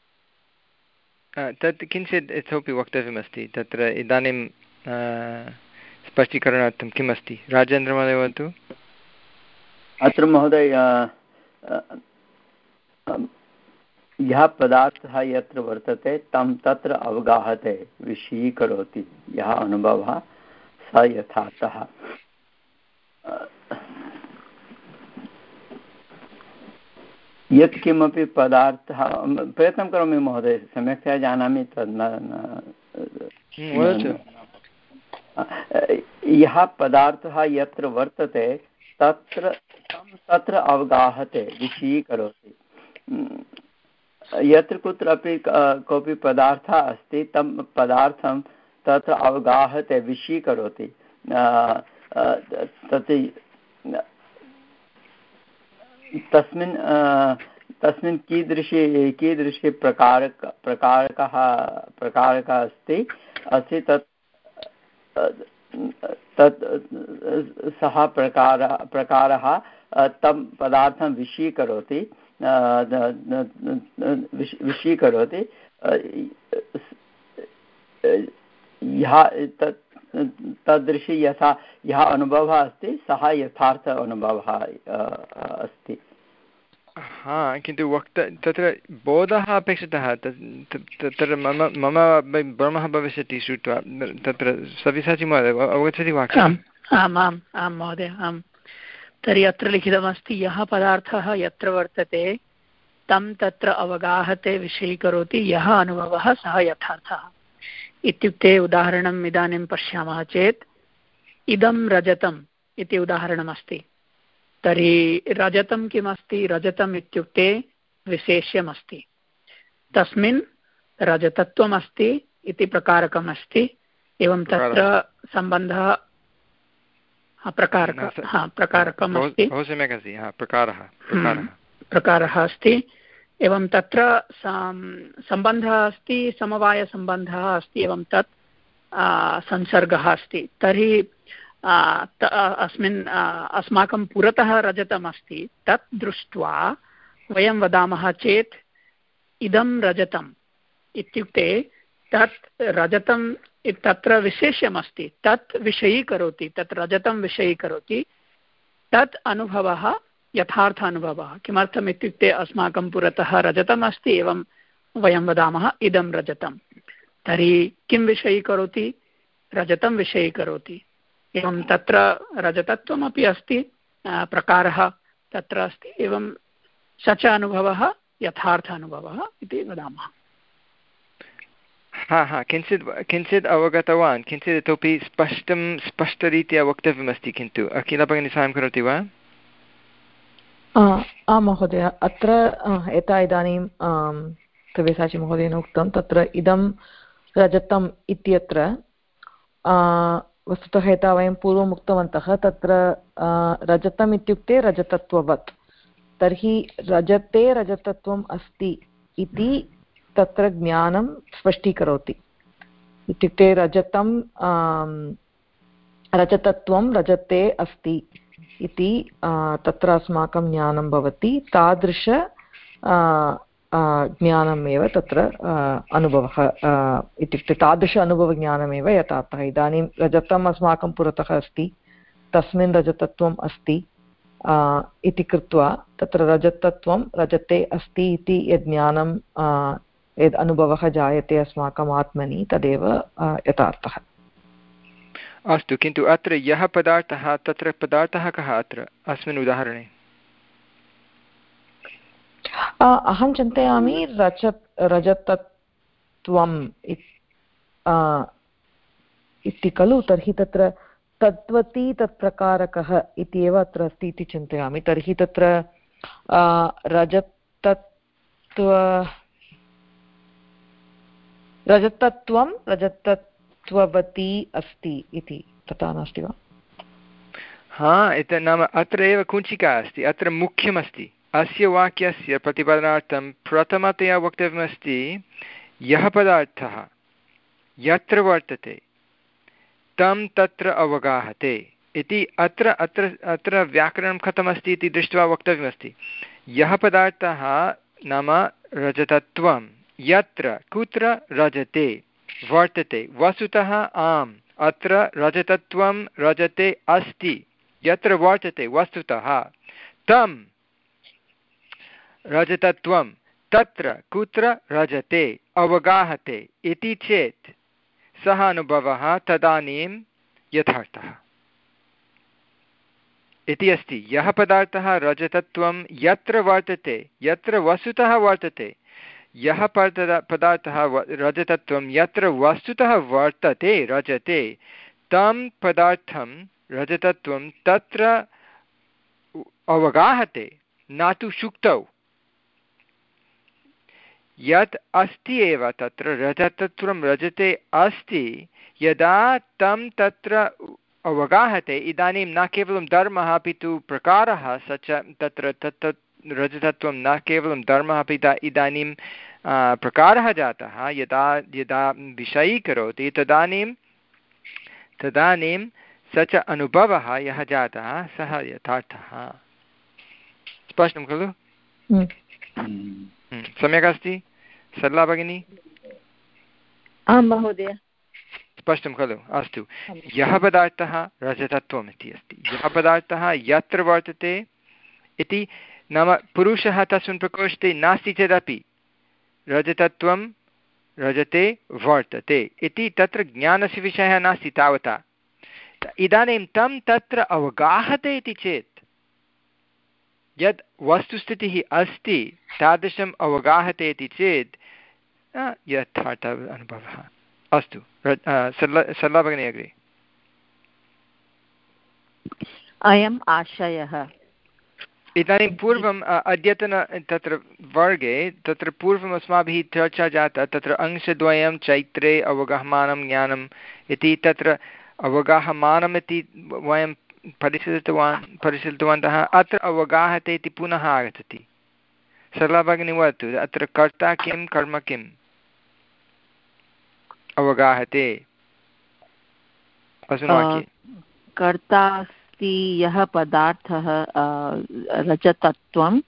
तत् किञ्चित् इतोपि वक्तव्यमस्ति तत्र। इदानीं स्पष्टीकरणार्थं किम् अस्ति? राजेन्द्रमहोदय वदतु। अत्र महोदय यः पदार्थः यत्र वर्तते तं तत्र अवगाहते विषयीकरोति यः अनुभवः स यथार्थः। यत्किमपि पदार्थः प्रयत्नं करोमि महोदय, सम्यक्तया जानामि तद् न। यः पदार्थः यत्र वर्तते तत्र तं तत्र अवगाहते विषयीकरोति। यत्र कुत्रापि कोऽपि पदार्थः अस्ति तं पदार्थं तत्र अवगाहते विषयीकरोति। तत् तस्मिन् तस्मिन् कीदृशी कीदृशी प्रकारक प्रकारकः प्रकारकः अस्ति अस्ति तत् तत् सः प्रकारः प्रकारः तं पदार्थं विषयीकरोति विषयीकरोति यः तत् तादृशी यथा यः अनुभवः अस्ति सः यथार्थ अनुभवः अस्ति। हा, किन्तु वक्त तत्र बोधः अपेक्षितः। तत्र मम मम भ्रमः भविष्यति श्रुत्वा। तत्र सव्यसाची महोदय अवगच्छति वा? आम् आम् आं महोदय, आम्। तर्हि अत्र लिखितमस्ति यः पदार्थः यत्र वर्तते तं तत्र अवगाहते विषयीकरोति यः अनुभवः सः यथार्थः। इत्युक्ते उदाहरणम् इदानीं पश्यामः चेत् इदं रजतम् इति उदाहरणमस्ति। तर्हि रजतं किमस्ति? रजतम् इत्युक्ते विशेष्यमस्ति, तस्मिन् रजतत्वमस्ति इति प्रकारकम् अस्ति। एवं तत्र सम्बन्धः प्रकारकः हा प्रकारकम् अस्ति, प्रकारः अस्ति। एवं तत्र सम्बन्धः अस्ति, समवायसम्बन्धः अस्ति, एवं तत् संसर्गः अस्ति। तर्हि अस्मिन् अस्माकं पुरतः रजतम् अस्ति, तत् दृष्ट्वा वयं वदामः चेत् इदं रजतम् इत्युक्ते तत् रजतं तत्र विशेष्यमस्ति, तत् विषयीकरोति, तत् रजतं विषयीकरोति। तत् अनुभवः यथार्थ अनुभवः। किमर्थम् इत्युक्ते अस्माकं पुरतः रजतम् अस्ति, एवं वयं वदामः इदं रजतं। तर्हि किं विषयीकरोति? रजतं विषयीकरोति। एवं तत्र रजतत्वमपि अस्ति, प्रकारः तत्र अस्ति, एवं स च अनुभवः यथार्थ अनुभवः इति वदामः। हा हा किञ्चित् किञ्चित् अवगतवान्, किञ्चित् इतोपि स्पष्टं स्पष्टरीत्या वक्तव्यमस्ति। किन्तु अखिला भगिनी साहाय्यं करोति वा? आं महोदय, अत्र यथा इदानीं सव्यसाची महोदयेन उक्तं तत्र इदं रजतम् इत्यत्र वस्तुतः यथा वयं पूर्वम् उक्तवन्तः तत्र रजतम् इत्युक्ते रजतत्ववत्। तर्हि रजते रजतत्वम् अस्ति इति तत्र ज्ञानं स्पष्टीकरोति। इत्युक्ते रजतं रजतत्वं रजते अस्ति इति तत्र अस्माकं ज्ञानं भवति। तादृश ज्ञानमेव तत्र अनुभवः इत्युक्ते तादृश अनुभवज्ञानमेव यथार्थः। इदानीं रजतम् अस्माकं पुरतः अस्ति, तस्मिन् रजतत्वम् अस्ति इति कृत्वा तत्र रजतत्वं रजते अस्ति इति यद् ज्ञानं यद् अनुभवः जायते अस्माकम् आत्मनि तदेव यथार्थः। अस्तु, किन्तु अत्र यः पदार्थः तत्र पदार्थः कः अत्र अस्मिन् उदाहरणे? अहं चिन्तयामि रजत रजतत्वम् इति खलु। तर्हि तत्र तद्वती तत्प्रकारकः इति एव अत्र अस्ति इति चिन्तयामि। तर्हि तत्र रजतत्व रजतत्वं रजतत्ववती अस्ति इति तथा नास्ति वा? हा, एतत् नाम अत्र एव कुञ्चिका अस्ति, अत्र मुख्यमस्ति। अस्य वाक्यस्य प्रतिपादनार्थं प्रथमतया वक्तव्यमस्ति यः पदार्थः यत्र वर्तते तं तत्र अवगाहते इति। अत्र अत्र अत्र व्याकरणं कथमस्ति इति दृष्ट्वा वक्तव्यमस्ति। यः पदार्थः नाम रजतत्वं यत्र कुत्र रजते वर्तते। वस्तुतः आम्, अत्र रजतत्वं रजते अस्ति, यत्र वर्तते वस्तुतः तं रजतत्वं तत्र कुत्र रजते अवगाहते इति चेत् सः अनुभवः तदानीं यथार्थः इति अस्ति। यः पदार्थः रजतत्वं यत्र वर्तते, यत्र वस्तुतः वर्तते, यः पदार्थः रजतत्वं यत्र वस्तुतः वर्तते रजते, तं पदार्थं रजतत्वं तत्र अवगाहते, न तु शुक्तौ। यत् अस्ति एव तत्र रजतत्वं रजते अस्ति, यदा तं तत्र अवगाहते इदानीं न केवलं धर्मः अपि तु प्रकारः स च तत्र तत् रजतत्वं न केवलं धर्मः अपि इदानीं प्रकारः जातः। यदा यदा विषयीकरोति तदानीं तदानीं स च अनुभवः यः जातः सः यथार्थः। स्पष्टं खलु? सम्यक् अस्ति सरला भगिनी? आं महोदय। स्पष्टं खलु? अस्तु। यः पदार्थः रजतत्वम् इति अस्ति, यः पदार्थः यत्र वर्तते इति नाम पुरुषः तस्मिन् प्रकोष्ठे नास्ति चेदपि रजतत्वं रजते वर्तते इति तत्र ज्ञानस्य विषयः नास्ति तावता। इदानीं तं तत्र अवगाहते इति चेत् यद् वस्तुस्थितिः अस्ति तादृशम् अवगाहते इति चेत् यथार्थ अनुभवः। अस्तु, सरला सरला भगिनी अग्रे। अयम् आशयः। इदानीं पूर्वम् अद्यतन तत्र वर्गे तत्र पूर्वम् अस्माभिः चर्चा जाता तत्र अंशद्वयं चैत्रे अवगाहमानं ज्ञानम् इति। तत्र अवगाहमानम् इति वयं परिशीलितवान् परिशीलितवन्तः। अत्र अवगाहते इति पुनः आगच्छति। सरला भगिनी वदतु, अत्र कर्ता किं कर्म किम्? अवगाहते अस्मिन् वाक्ये कर्ता अस्ति यः पदार्थः रजतत्वं,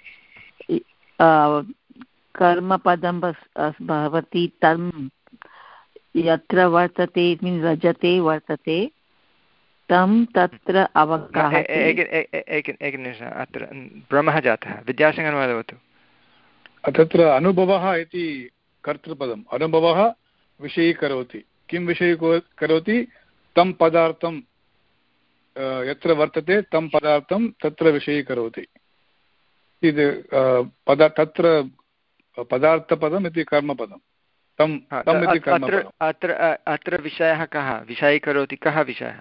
कर्मपदं भवति तं यत्र वर्तते मीन् रजते वर्तते तं तत्र अवगाहते। एकनिमिषम्, अत्र भ्रमः जातः। विद्यासागरः वदतु। तत्र अनुभवः इति कर्तृपदम्, अनुभवः विषयीकरोति। किं विषयीकरोति? तं पदार्थं यत्र वर्तते तं पदार्थं तत्र विषयीकरोति। पद तत्र पदार्थपदम् इति कर्मपदं। तं तम् इति कर्मपदम्। अत्र अत्र विषयः कः? विषयीकरोति कः विषयः?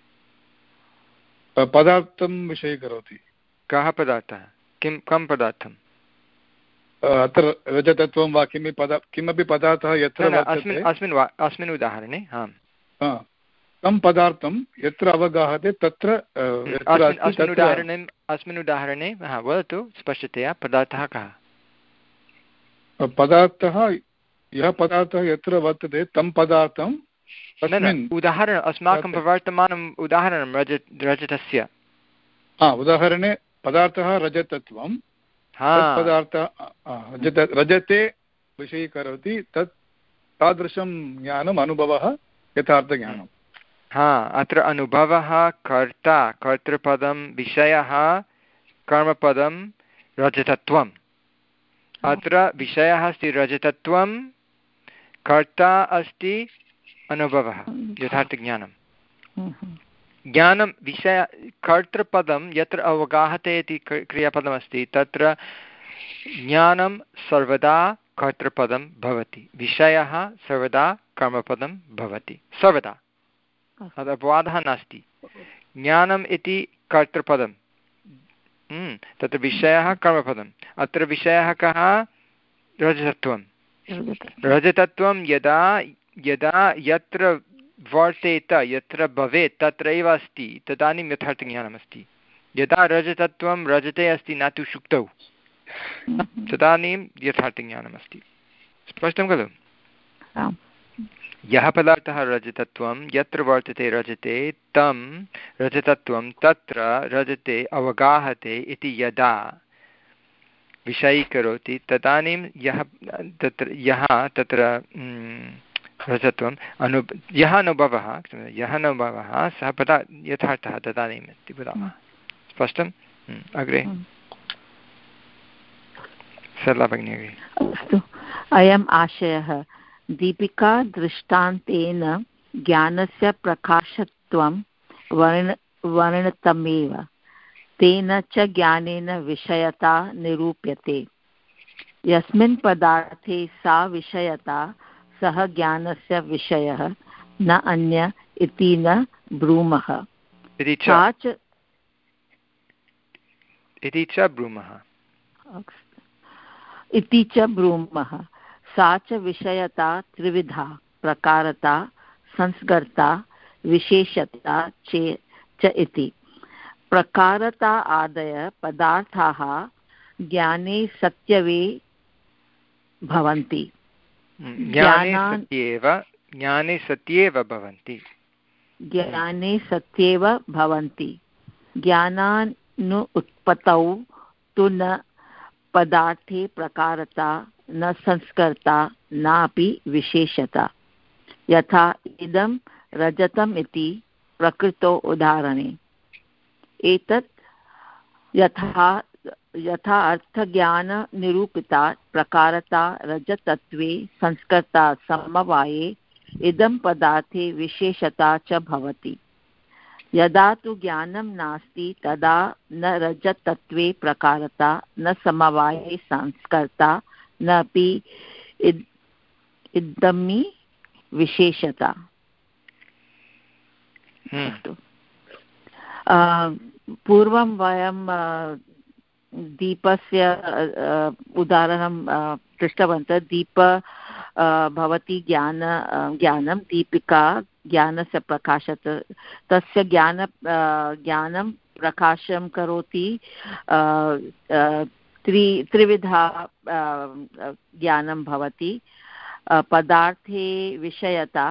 पदार्थं विषयीकरोति। कः पदार्थः? किं कं पदार्थम्? अत्र रजतत्वं वा किमपि पद किमपि पदार्थः यत्र अस्मिन् अस्मिन् वा अस्मिन् उदाहरणे आम् तं पदार्थं यत्र अवगाहते तत्र अस्मिन् उदाहरणे अस्मिन् उदाहरणे हा वदतु स्पष्टतया। पदार्थः कः? पदार्थः यः पदार्थः यत्र वर्तते तं पदार्थं उदाहरणम् अस्माकं प्रवर्तमानम् उदाहरणं रज रजतस्य उदाहरणे पदार्थः रजतत्वं पदार्थः रजते विषयीकरोति। तत् तादृशं ज्ञानम् अनुभवः यथार्थज्ञानम्। हा अत्र अनुभवः कर्ता कर्तृपदं विषयः कर्मपदं रजतत्वम्। अत्र विषयः अस्ति रजतत्वं, कर्ता अस्ति अनुभवः यथार्थज्ञानं। ज्ञानं विषय कर्तृपदं यत्र अवगाहते इति क्रियापदमस्ति तत्र ज्ञानं सर्वदा कर्तृपदं भवति, विषयः सर्वदा कर्मपदं भवति, सर्वदा। अपवादः नास्ति। ज्ञानम् इति कर्तृपदं, तत्र विषयः कर्मपदम्। अत्र विषयः कः? रजतत्वं। रजतत्वं यदा यदा यत्र वर्तेत यत्र भवेत् तत्रैव अस्ति तदानीं यथार्थज्ञानमस्ति। यदा रजतत्वं रजते अस्ति न तु शुक्तौ तदानीं यथार्थज्ञानमस्ति। स्पष्टं खलु? यः पदार्थः रजतत्वं यत्र वर्तते रजते तं रजतत्वं तत्र रजते अवगाहते इति यदा विषयीकरोति तदानीं यः तत्र यः तत्र रजतत्वम् अनु यः अनुभवः यः अनुभवः सः पदा यथार्थः तदानीम् इति वदामः। स्पष्टम्? अग्रे सरला भगिनी। अस्तु, अयम् आशयः दीपिका दृष्टान्तेन ज्ञानस्य प्रकाशत्वं वर्ण वर्णितमेव, तेन च ज्ञानेन विषयता निरूप्यते। यस्मिन् पदार्थे सा विषयता सः ज्ञानस्य विषयः, न अन्य इति न ब्रूमः। सा च इति च ब्रूमः इति च ब्रूमः सा च विषयता त्रिविधा, प्रकारता, संस्कर्ता, विशेषता चे च इति। प्रकारता आदय पदार्थाः ज्ञाने सत्यवे भवन्ति। ज्ञाने सत्येव ज्ञाने सत्येव भवन्ति ज्ञाने सत्येव भवन्ति ज्ञानानु उत्पत्तौ तु न पदार्थे प्रकारता, न संस्कर्ता, नापि विशेषता। यथा इदं रजतम् इति प्रकृतौ उदाहरणे। एतत् यथा यथा अर्थज्ञाननिरूपिता प्रकारता रजतत्वे संस्कर्ता समवाये इदं पदार्थे विशेषता च भवति। यदा तु ज्ञानं नास्ति तदा न रजतत्वे प्रकारता, न समवाये संस्कर्ता, न अपि इदमी विशेषता। अस्तु, पूर्वं वयं दीपस्य उदाहरणं पृष्टवन्तः। दीप भवति ज्ञान ज्ञानं, दीपिका ज्ञानस्य प्रकाशत तस्य ज्ञान ज्ञानं प्रकाशं करोति। त्रि त्रिविधा ज्ञानं भवति। पदार्थे विषयता,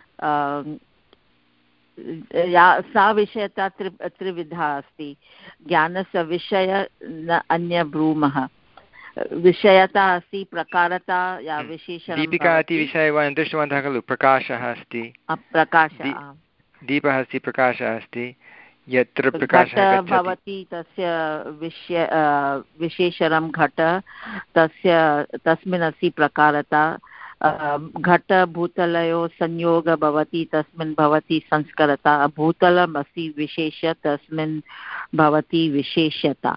या सा विषयता त्रि त्रिविधा अस्ति। ज्ञानस्य विषय न अन्य ब्रूमः। विषयता अस्ति, प्रकारता या विशेषणं। दीपिका इति विषये वयं दृष्टवन्तः खलु। प्रकाशः अस्ति, प्रकाशः, दीपः अस्ति, प्रकाशः अस्ति। यत्र प्रकाशः भवति तस्य विषय विशेषणं घट, तस्य तस्मिन् अस्ति प्रकारता। घटभूतलयोः संयोगः भवति, तस्मिन् भवति संस्करता। भूतलम् अस्ति विशेष, तस्मिन् भवति विशेषता।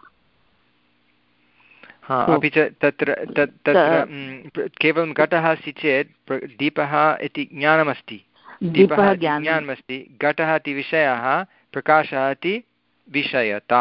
हा, अपि च तत्र तत्र केवलं घटः अस्ति चेत् दीपः इति ज्ञानमस्ति, दीपः ज्ञानमस्ति। घटः इति विषयः, प्रकाशः इति विषयता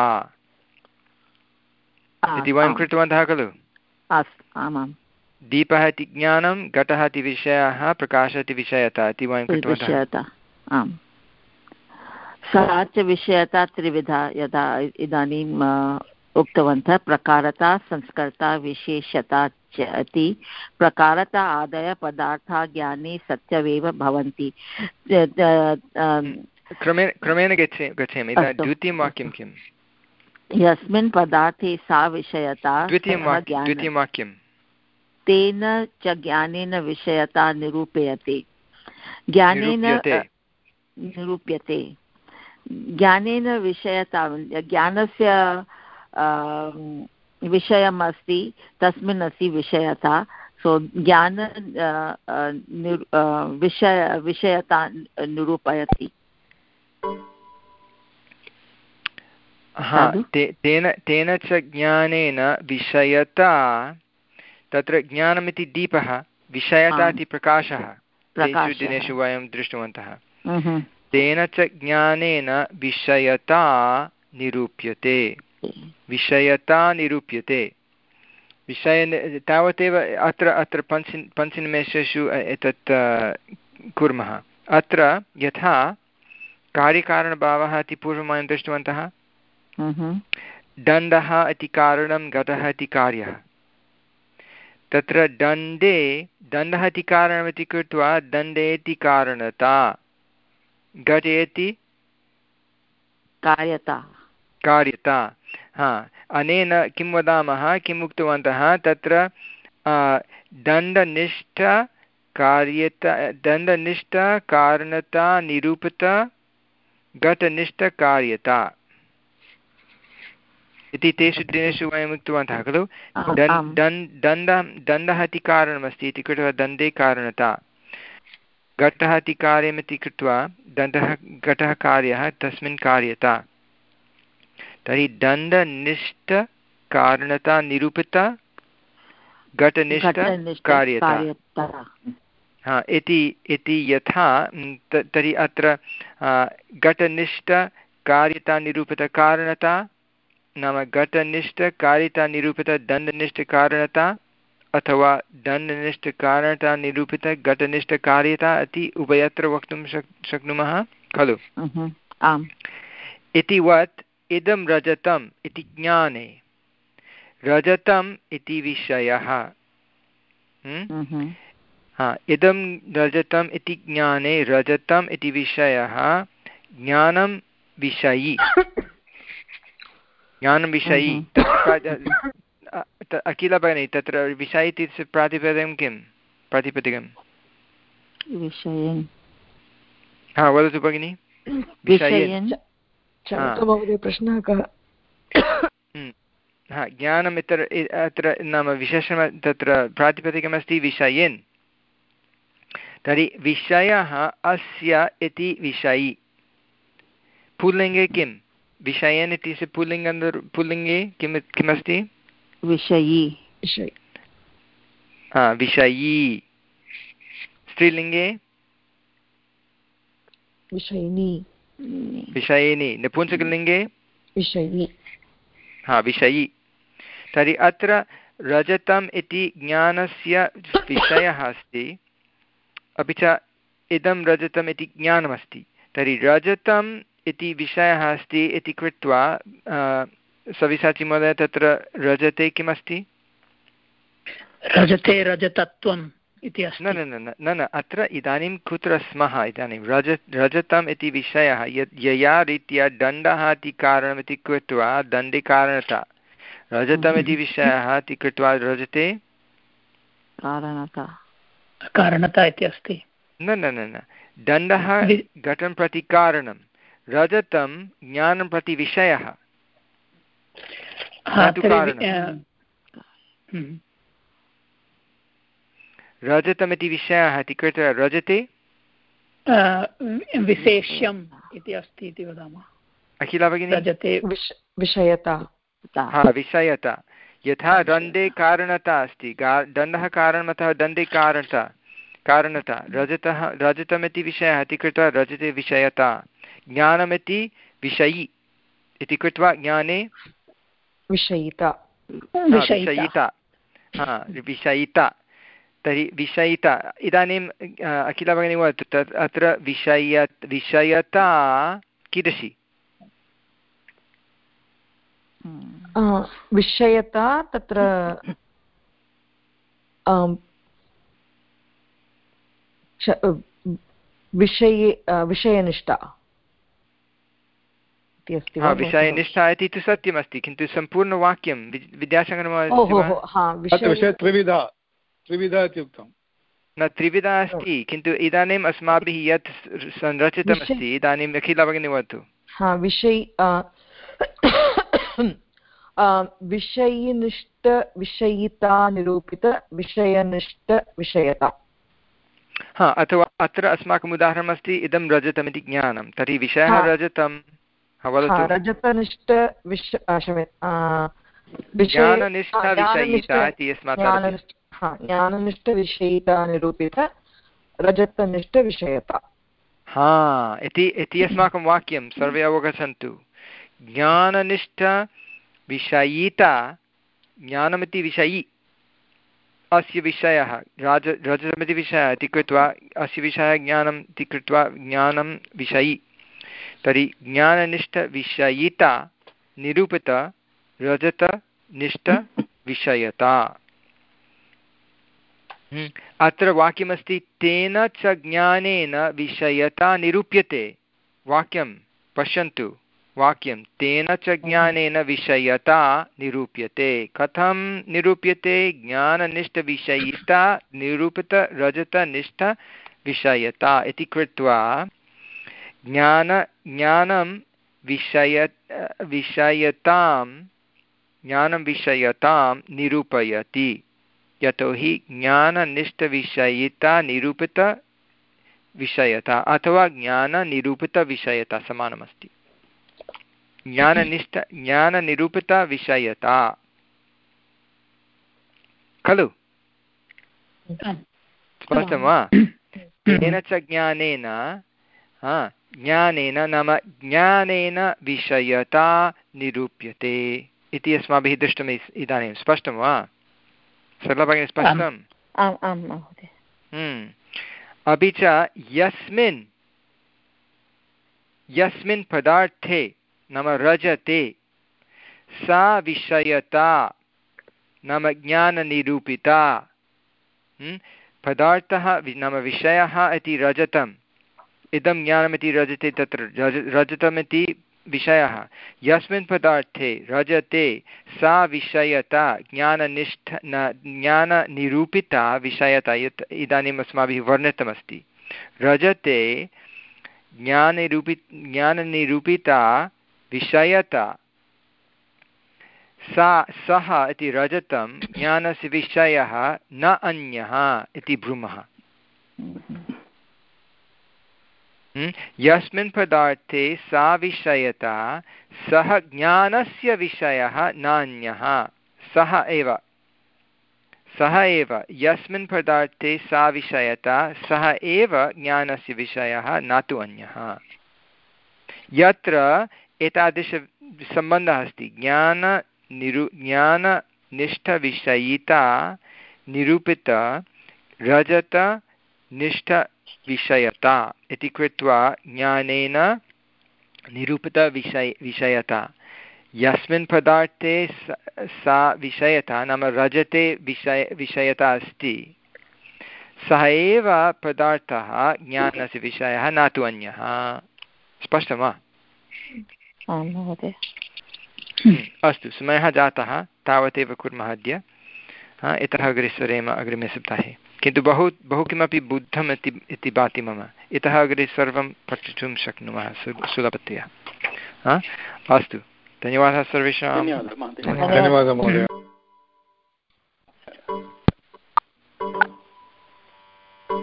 इति वयं कृतवन्तः खलु। आमां, दीपः इति ज्ञानं, घटः इति विषयः, प्रकाशः इति विषयता इति वयं कृतवन्तः। आम्, सा च विषयता त्रिविधा, यदा इदानीं उक्तवन्तः। प्रकारता, संस्कर्ता, विशेषता च इति। प्रकारता आदय पदार्थाः ज्ञाने सत्यमेव भवन्ति। क्रमेण क्रमेण गच्छे गच्छामि द्वितीयं वाक्यं किम्? यस्मिन् पदार्थे सा विषयता। द्वितीयं वाक्यं द्वितीयं वाक्यं तेन च ज्ञानेन विषयता निरूप्यते। ज्ञानेन निरूप्यते ज्ञानेन विषयता, ज्ञानस्य विषयम् अस्ति, तस्मिन् अस्ति विषयता। सो ज्ञान विषय विषयता निरूपयति। हा, तेन तेन च ज्ञानेन विषयता। तत्र ज्ञानमिति दीपः, विषयता इति प्रकाशः। तेषु दिनेषु वयं दृष्टवन्तः। तेन च ज्ञानेन विषयता निरूप्यते। विषयता निरूप्यते विषय तावदेव। अत्र अत्र पञ्च पञ्चनिमेषेषु एतत् कुर्मः। अत्र यथा कार्यकारणभावः इति पूर्वं वयं दृष्टवन्तः। दण्डः इति कारणं, घटः इति कार्यः। तत्र दण्डे दण्डः इति कारणमिति कृत्वा दण्डेति कारणता, घटेति कार्यता कार्यता। हा, अनेन किं वदामः, किम् उक्तवन्तः तत्र? दण्डनिष्ठ कार्यता, दण्डनिष्ठ कारणता निरूपित घटनिष्ठ कार्यता इति तेषु दिनेषु वयम् उक्तवन्तः खलु दण्डः दण्डः इति कारणमस्ति इति कृत्वा दण्डे कारणता घटः इति कार्यमिति कृत्वा दण्डः घटः कार्यः तस्मिन् कार्यता तर्हि दण्डनिष्ठकारणता निरूपिता घटनिष्ठकार्यता हा इति इति यथा तर्हि अत्र घटनिष्ठकार्यता निरूपितकारणता नाम घटनिष्ठकार्यता निरूपितदण्डनिष्ठकारणता अथवा दण्डनिष्ठकारणता निरूपितघटनिष्ठकार्यता इति उभयत्र वक्तुं शक् शक्नुमः खलु इति वत् इदं रजतम् इति ज्ञाने रजतम् इति विषयः हा इदं रजतम् इति ज्ञाने रजतम् इति विषयः ज्ञानं विषयी ज्ञानं विषयी अखिल भगिनी तत्र विषय इति प्रातिपदिकं किं प्रातिपदिकं हा वदतु भगिनि प्रश्नः कः हा ज्ञानम् इतर अत्र नाम विशेषण तत्र प्रातिपदिकमस्ति विषयेन् तर्हि विषयः अस्य इति विषयी पुल्लिङ्गे किं विषयेन् इति पुल्लिङ्ग पुल्लिङ्गे किं किमस्ति विषयी हा विषयी स्त्रीलिङ्गे विषयिनी विषयिनी नपुंसकलिङ्गे विषयी हा विषयी तर्हि अत्र रजतम् इति ज्ञानस्य विषयः अस्ति अपि च इदं रजतम् इति ज्ञानमस्ति तर्हि रजतम् इति विषयः अस्ति इति कृत्वा सविसाचि महोदय तत्र रजते किमस्ति रजते रजतत्वम् इति अस्ति न न न न न अत्र इदानीं कुत्र स्मः इदानीं रज रजतम् इति विषयः यत् यया रीत्या दण्डः इति कारणमिति कृत्वा दण्डे कारणता रजतम् इति विषयः इति कृत्वा रजते कारणता कारणता इति अस्ति न न न न दण्डः घटं प्रति कारणं रजतं ज्ञानं प्रति विषयः रजतमिति विषयः इति कृत्वा रजते विशेष्यम् इति अस्ति इति वदामः अखिला भगिनी रजते विषयता हा विषयता यथा दण्डे कारणता अस्ति दण्डः कारणम् अतः दण्डे कारणता कारणता रजतः रजतमिति विषयः इति कृत्वा रजते विषयता ज्ञानमिति विषयी इति कृत्वा ज्ञाने विषयिता विषयिता हा विषयिता तर्हि विषयिता इदानीम् अखिला भगिनी वदतु तत् अत्र विषय विषयता कीदृशी विषयता तत्र विषये विषयनिष्ठा विषयनिष्ठा इति तु सत्यमस्ति किन्तु सम्पूर्णवाक्यं विद्यासागरमहोदय त्रिविधा त्रिविधा इत्युक्तं न त्रिविधा अस्ति किन्तु इदानीम् अस्माभिः यत् संरचितमस्ति इदानीम् अखिला भगिनी वदतु हा विषय विषयनिष्ठ विषयिता निरूपित विषयनिष्ठ विषयता हा अथवा अत्र अस्माकम् उदाहरणमस्ति इदं रजतमिति ज्ञानं तर्हि विषयः रजतं रजतनिष्ठ विष ज्ञाननिष्ठविषयिता इति अस्मात् ज्ञाननिष्ठविषयिता निरूपित रजतनिष्ठविषयता हा इति इति अस्माकं वाक्यं सर्वे अवगच्छन्तु ज्ञाननिष्ठविषयिता ज्ञानमिति विषयी अस्य विषयः राज रजतमिति विषयः इति कृत्वा अस्य विषयः ज्ञानम् इति कृत्वा ज्ञानं विषयी तर्हि ज्ञाननिष्ठविषयिता निरूपित रजतनिष्ठविषयता अत्र वाक्यमस्ति तेन च ज्ञानेन विषयता निरूप्यते वाक्यं पश्यन्तु वाक्यं तेन च ज्ञानेन विषयता निरूप्यते कथं निरूप्यते ज्ञाननिष्ठविषयिता निरूपितरजतनिष्ठविषयता इति कृत्वा ज्ञान ज्ञानं विषय विषयतां ज्ञानविषयतां निरूपयति यतोहि ज्ञाननिष्ठविषयिता निरूपितविषयता अथवा ज्ञाननिरूपितविषयता समानमस्ति। ज्ञाननिष्ठ ज्ञाननिरूपितविषयता खलु स्पष्टं वा? तेन च ज्ञानेन ज्ञानेन नाम ज्ञानेन विषयता निरूप्यते इति अस्माभिः दृष्टम् इदानीं स्पष्टं वा? सरला भगिनी स्पष्टम्? आम् आं महोदय। अपि च यस्मिन् यस्मिन् पदार्थे नाम रजते सा विषयता नाम ज्ञाननिरूपिता पदार्थः नाम विषयः इति रजतम् इदं ज्ञानमिति रजते तत्र रज रजतमिति विषयः यस्मिन् पदार्थे रजते सा विषयता ज्ञाननिष्ठ न ज्ञाननिरूपिता विषयता यत् इदानीम् अस्माभिः वर्णितमस्ति। रजते ज्ञाननिरूपि ज्ञाननिरूपिता विषयता सा सः इति रजतं ज्ञानस्य विषयः न अन्यः इति ब्रूमः। यस्मिन् पदार्थे सा विषयता सः ज्ञानस्य विषयः नान्यः सः एव सः एव यस्मिन् पदार्थे सा विषयता सः एव ज्ञानस्य विषयः न तु अन्यः। यत्र एतादृशसम्बन्धः अस्ति ज्ञान निरु ज्ञाननिष्ठविषयिता निरूपित रजतनिष्ठविषयता इति कृत्वा ज्ञानेन निरूपितविषय विषयता यस्मिन् पदार्थे सा विषयता नाम रजते विषय विषयता अस्ति सः एव पदार्थः ज्ञानस्य विषयः न तु अन्यः। स्पष्टं वा? आं महोदय। अस्तु समयः जातः तावदेव कुर्मः अद्य। इतः अग्रे सरेम अग्रिमे सप्ताहे किन्तु बहु बहु किमपि बुद्धम् इति इति भाति मम। इतः अग्रे सर्वं पठितुं शक्नुमः सुलभतया। अस्तु धन्यवादः सर्वेषां। धन्यवादः महोदय।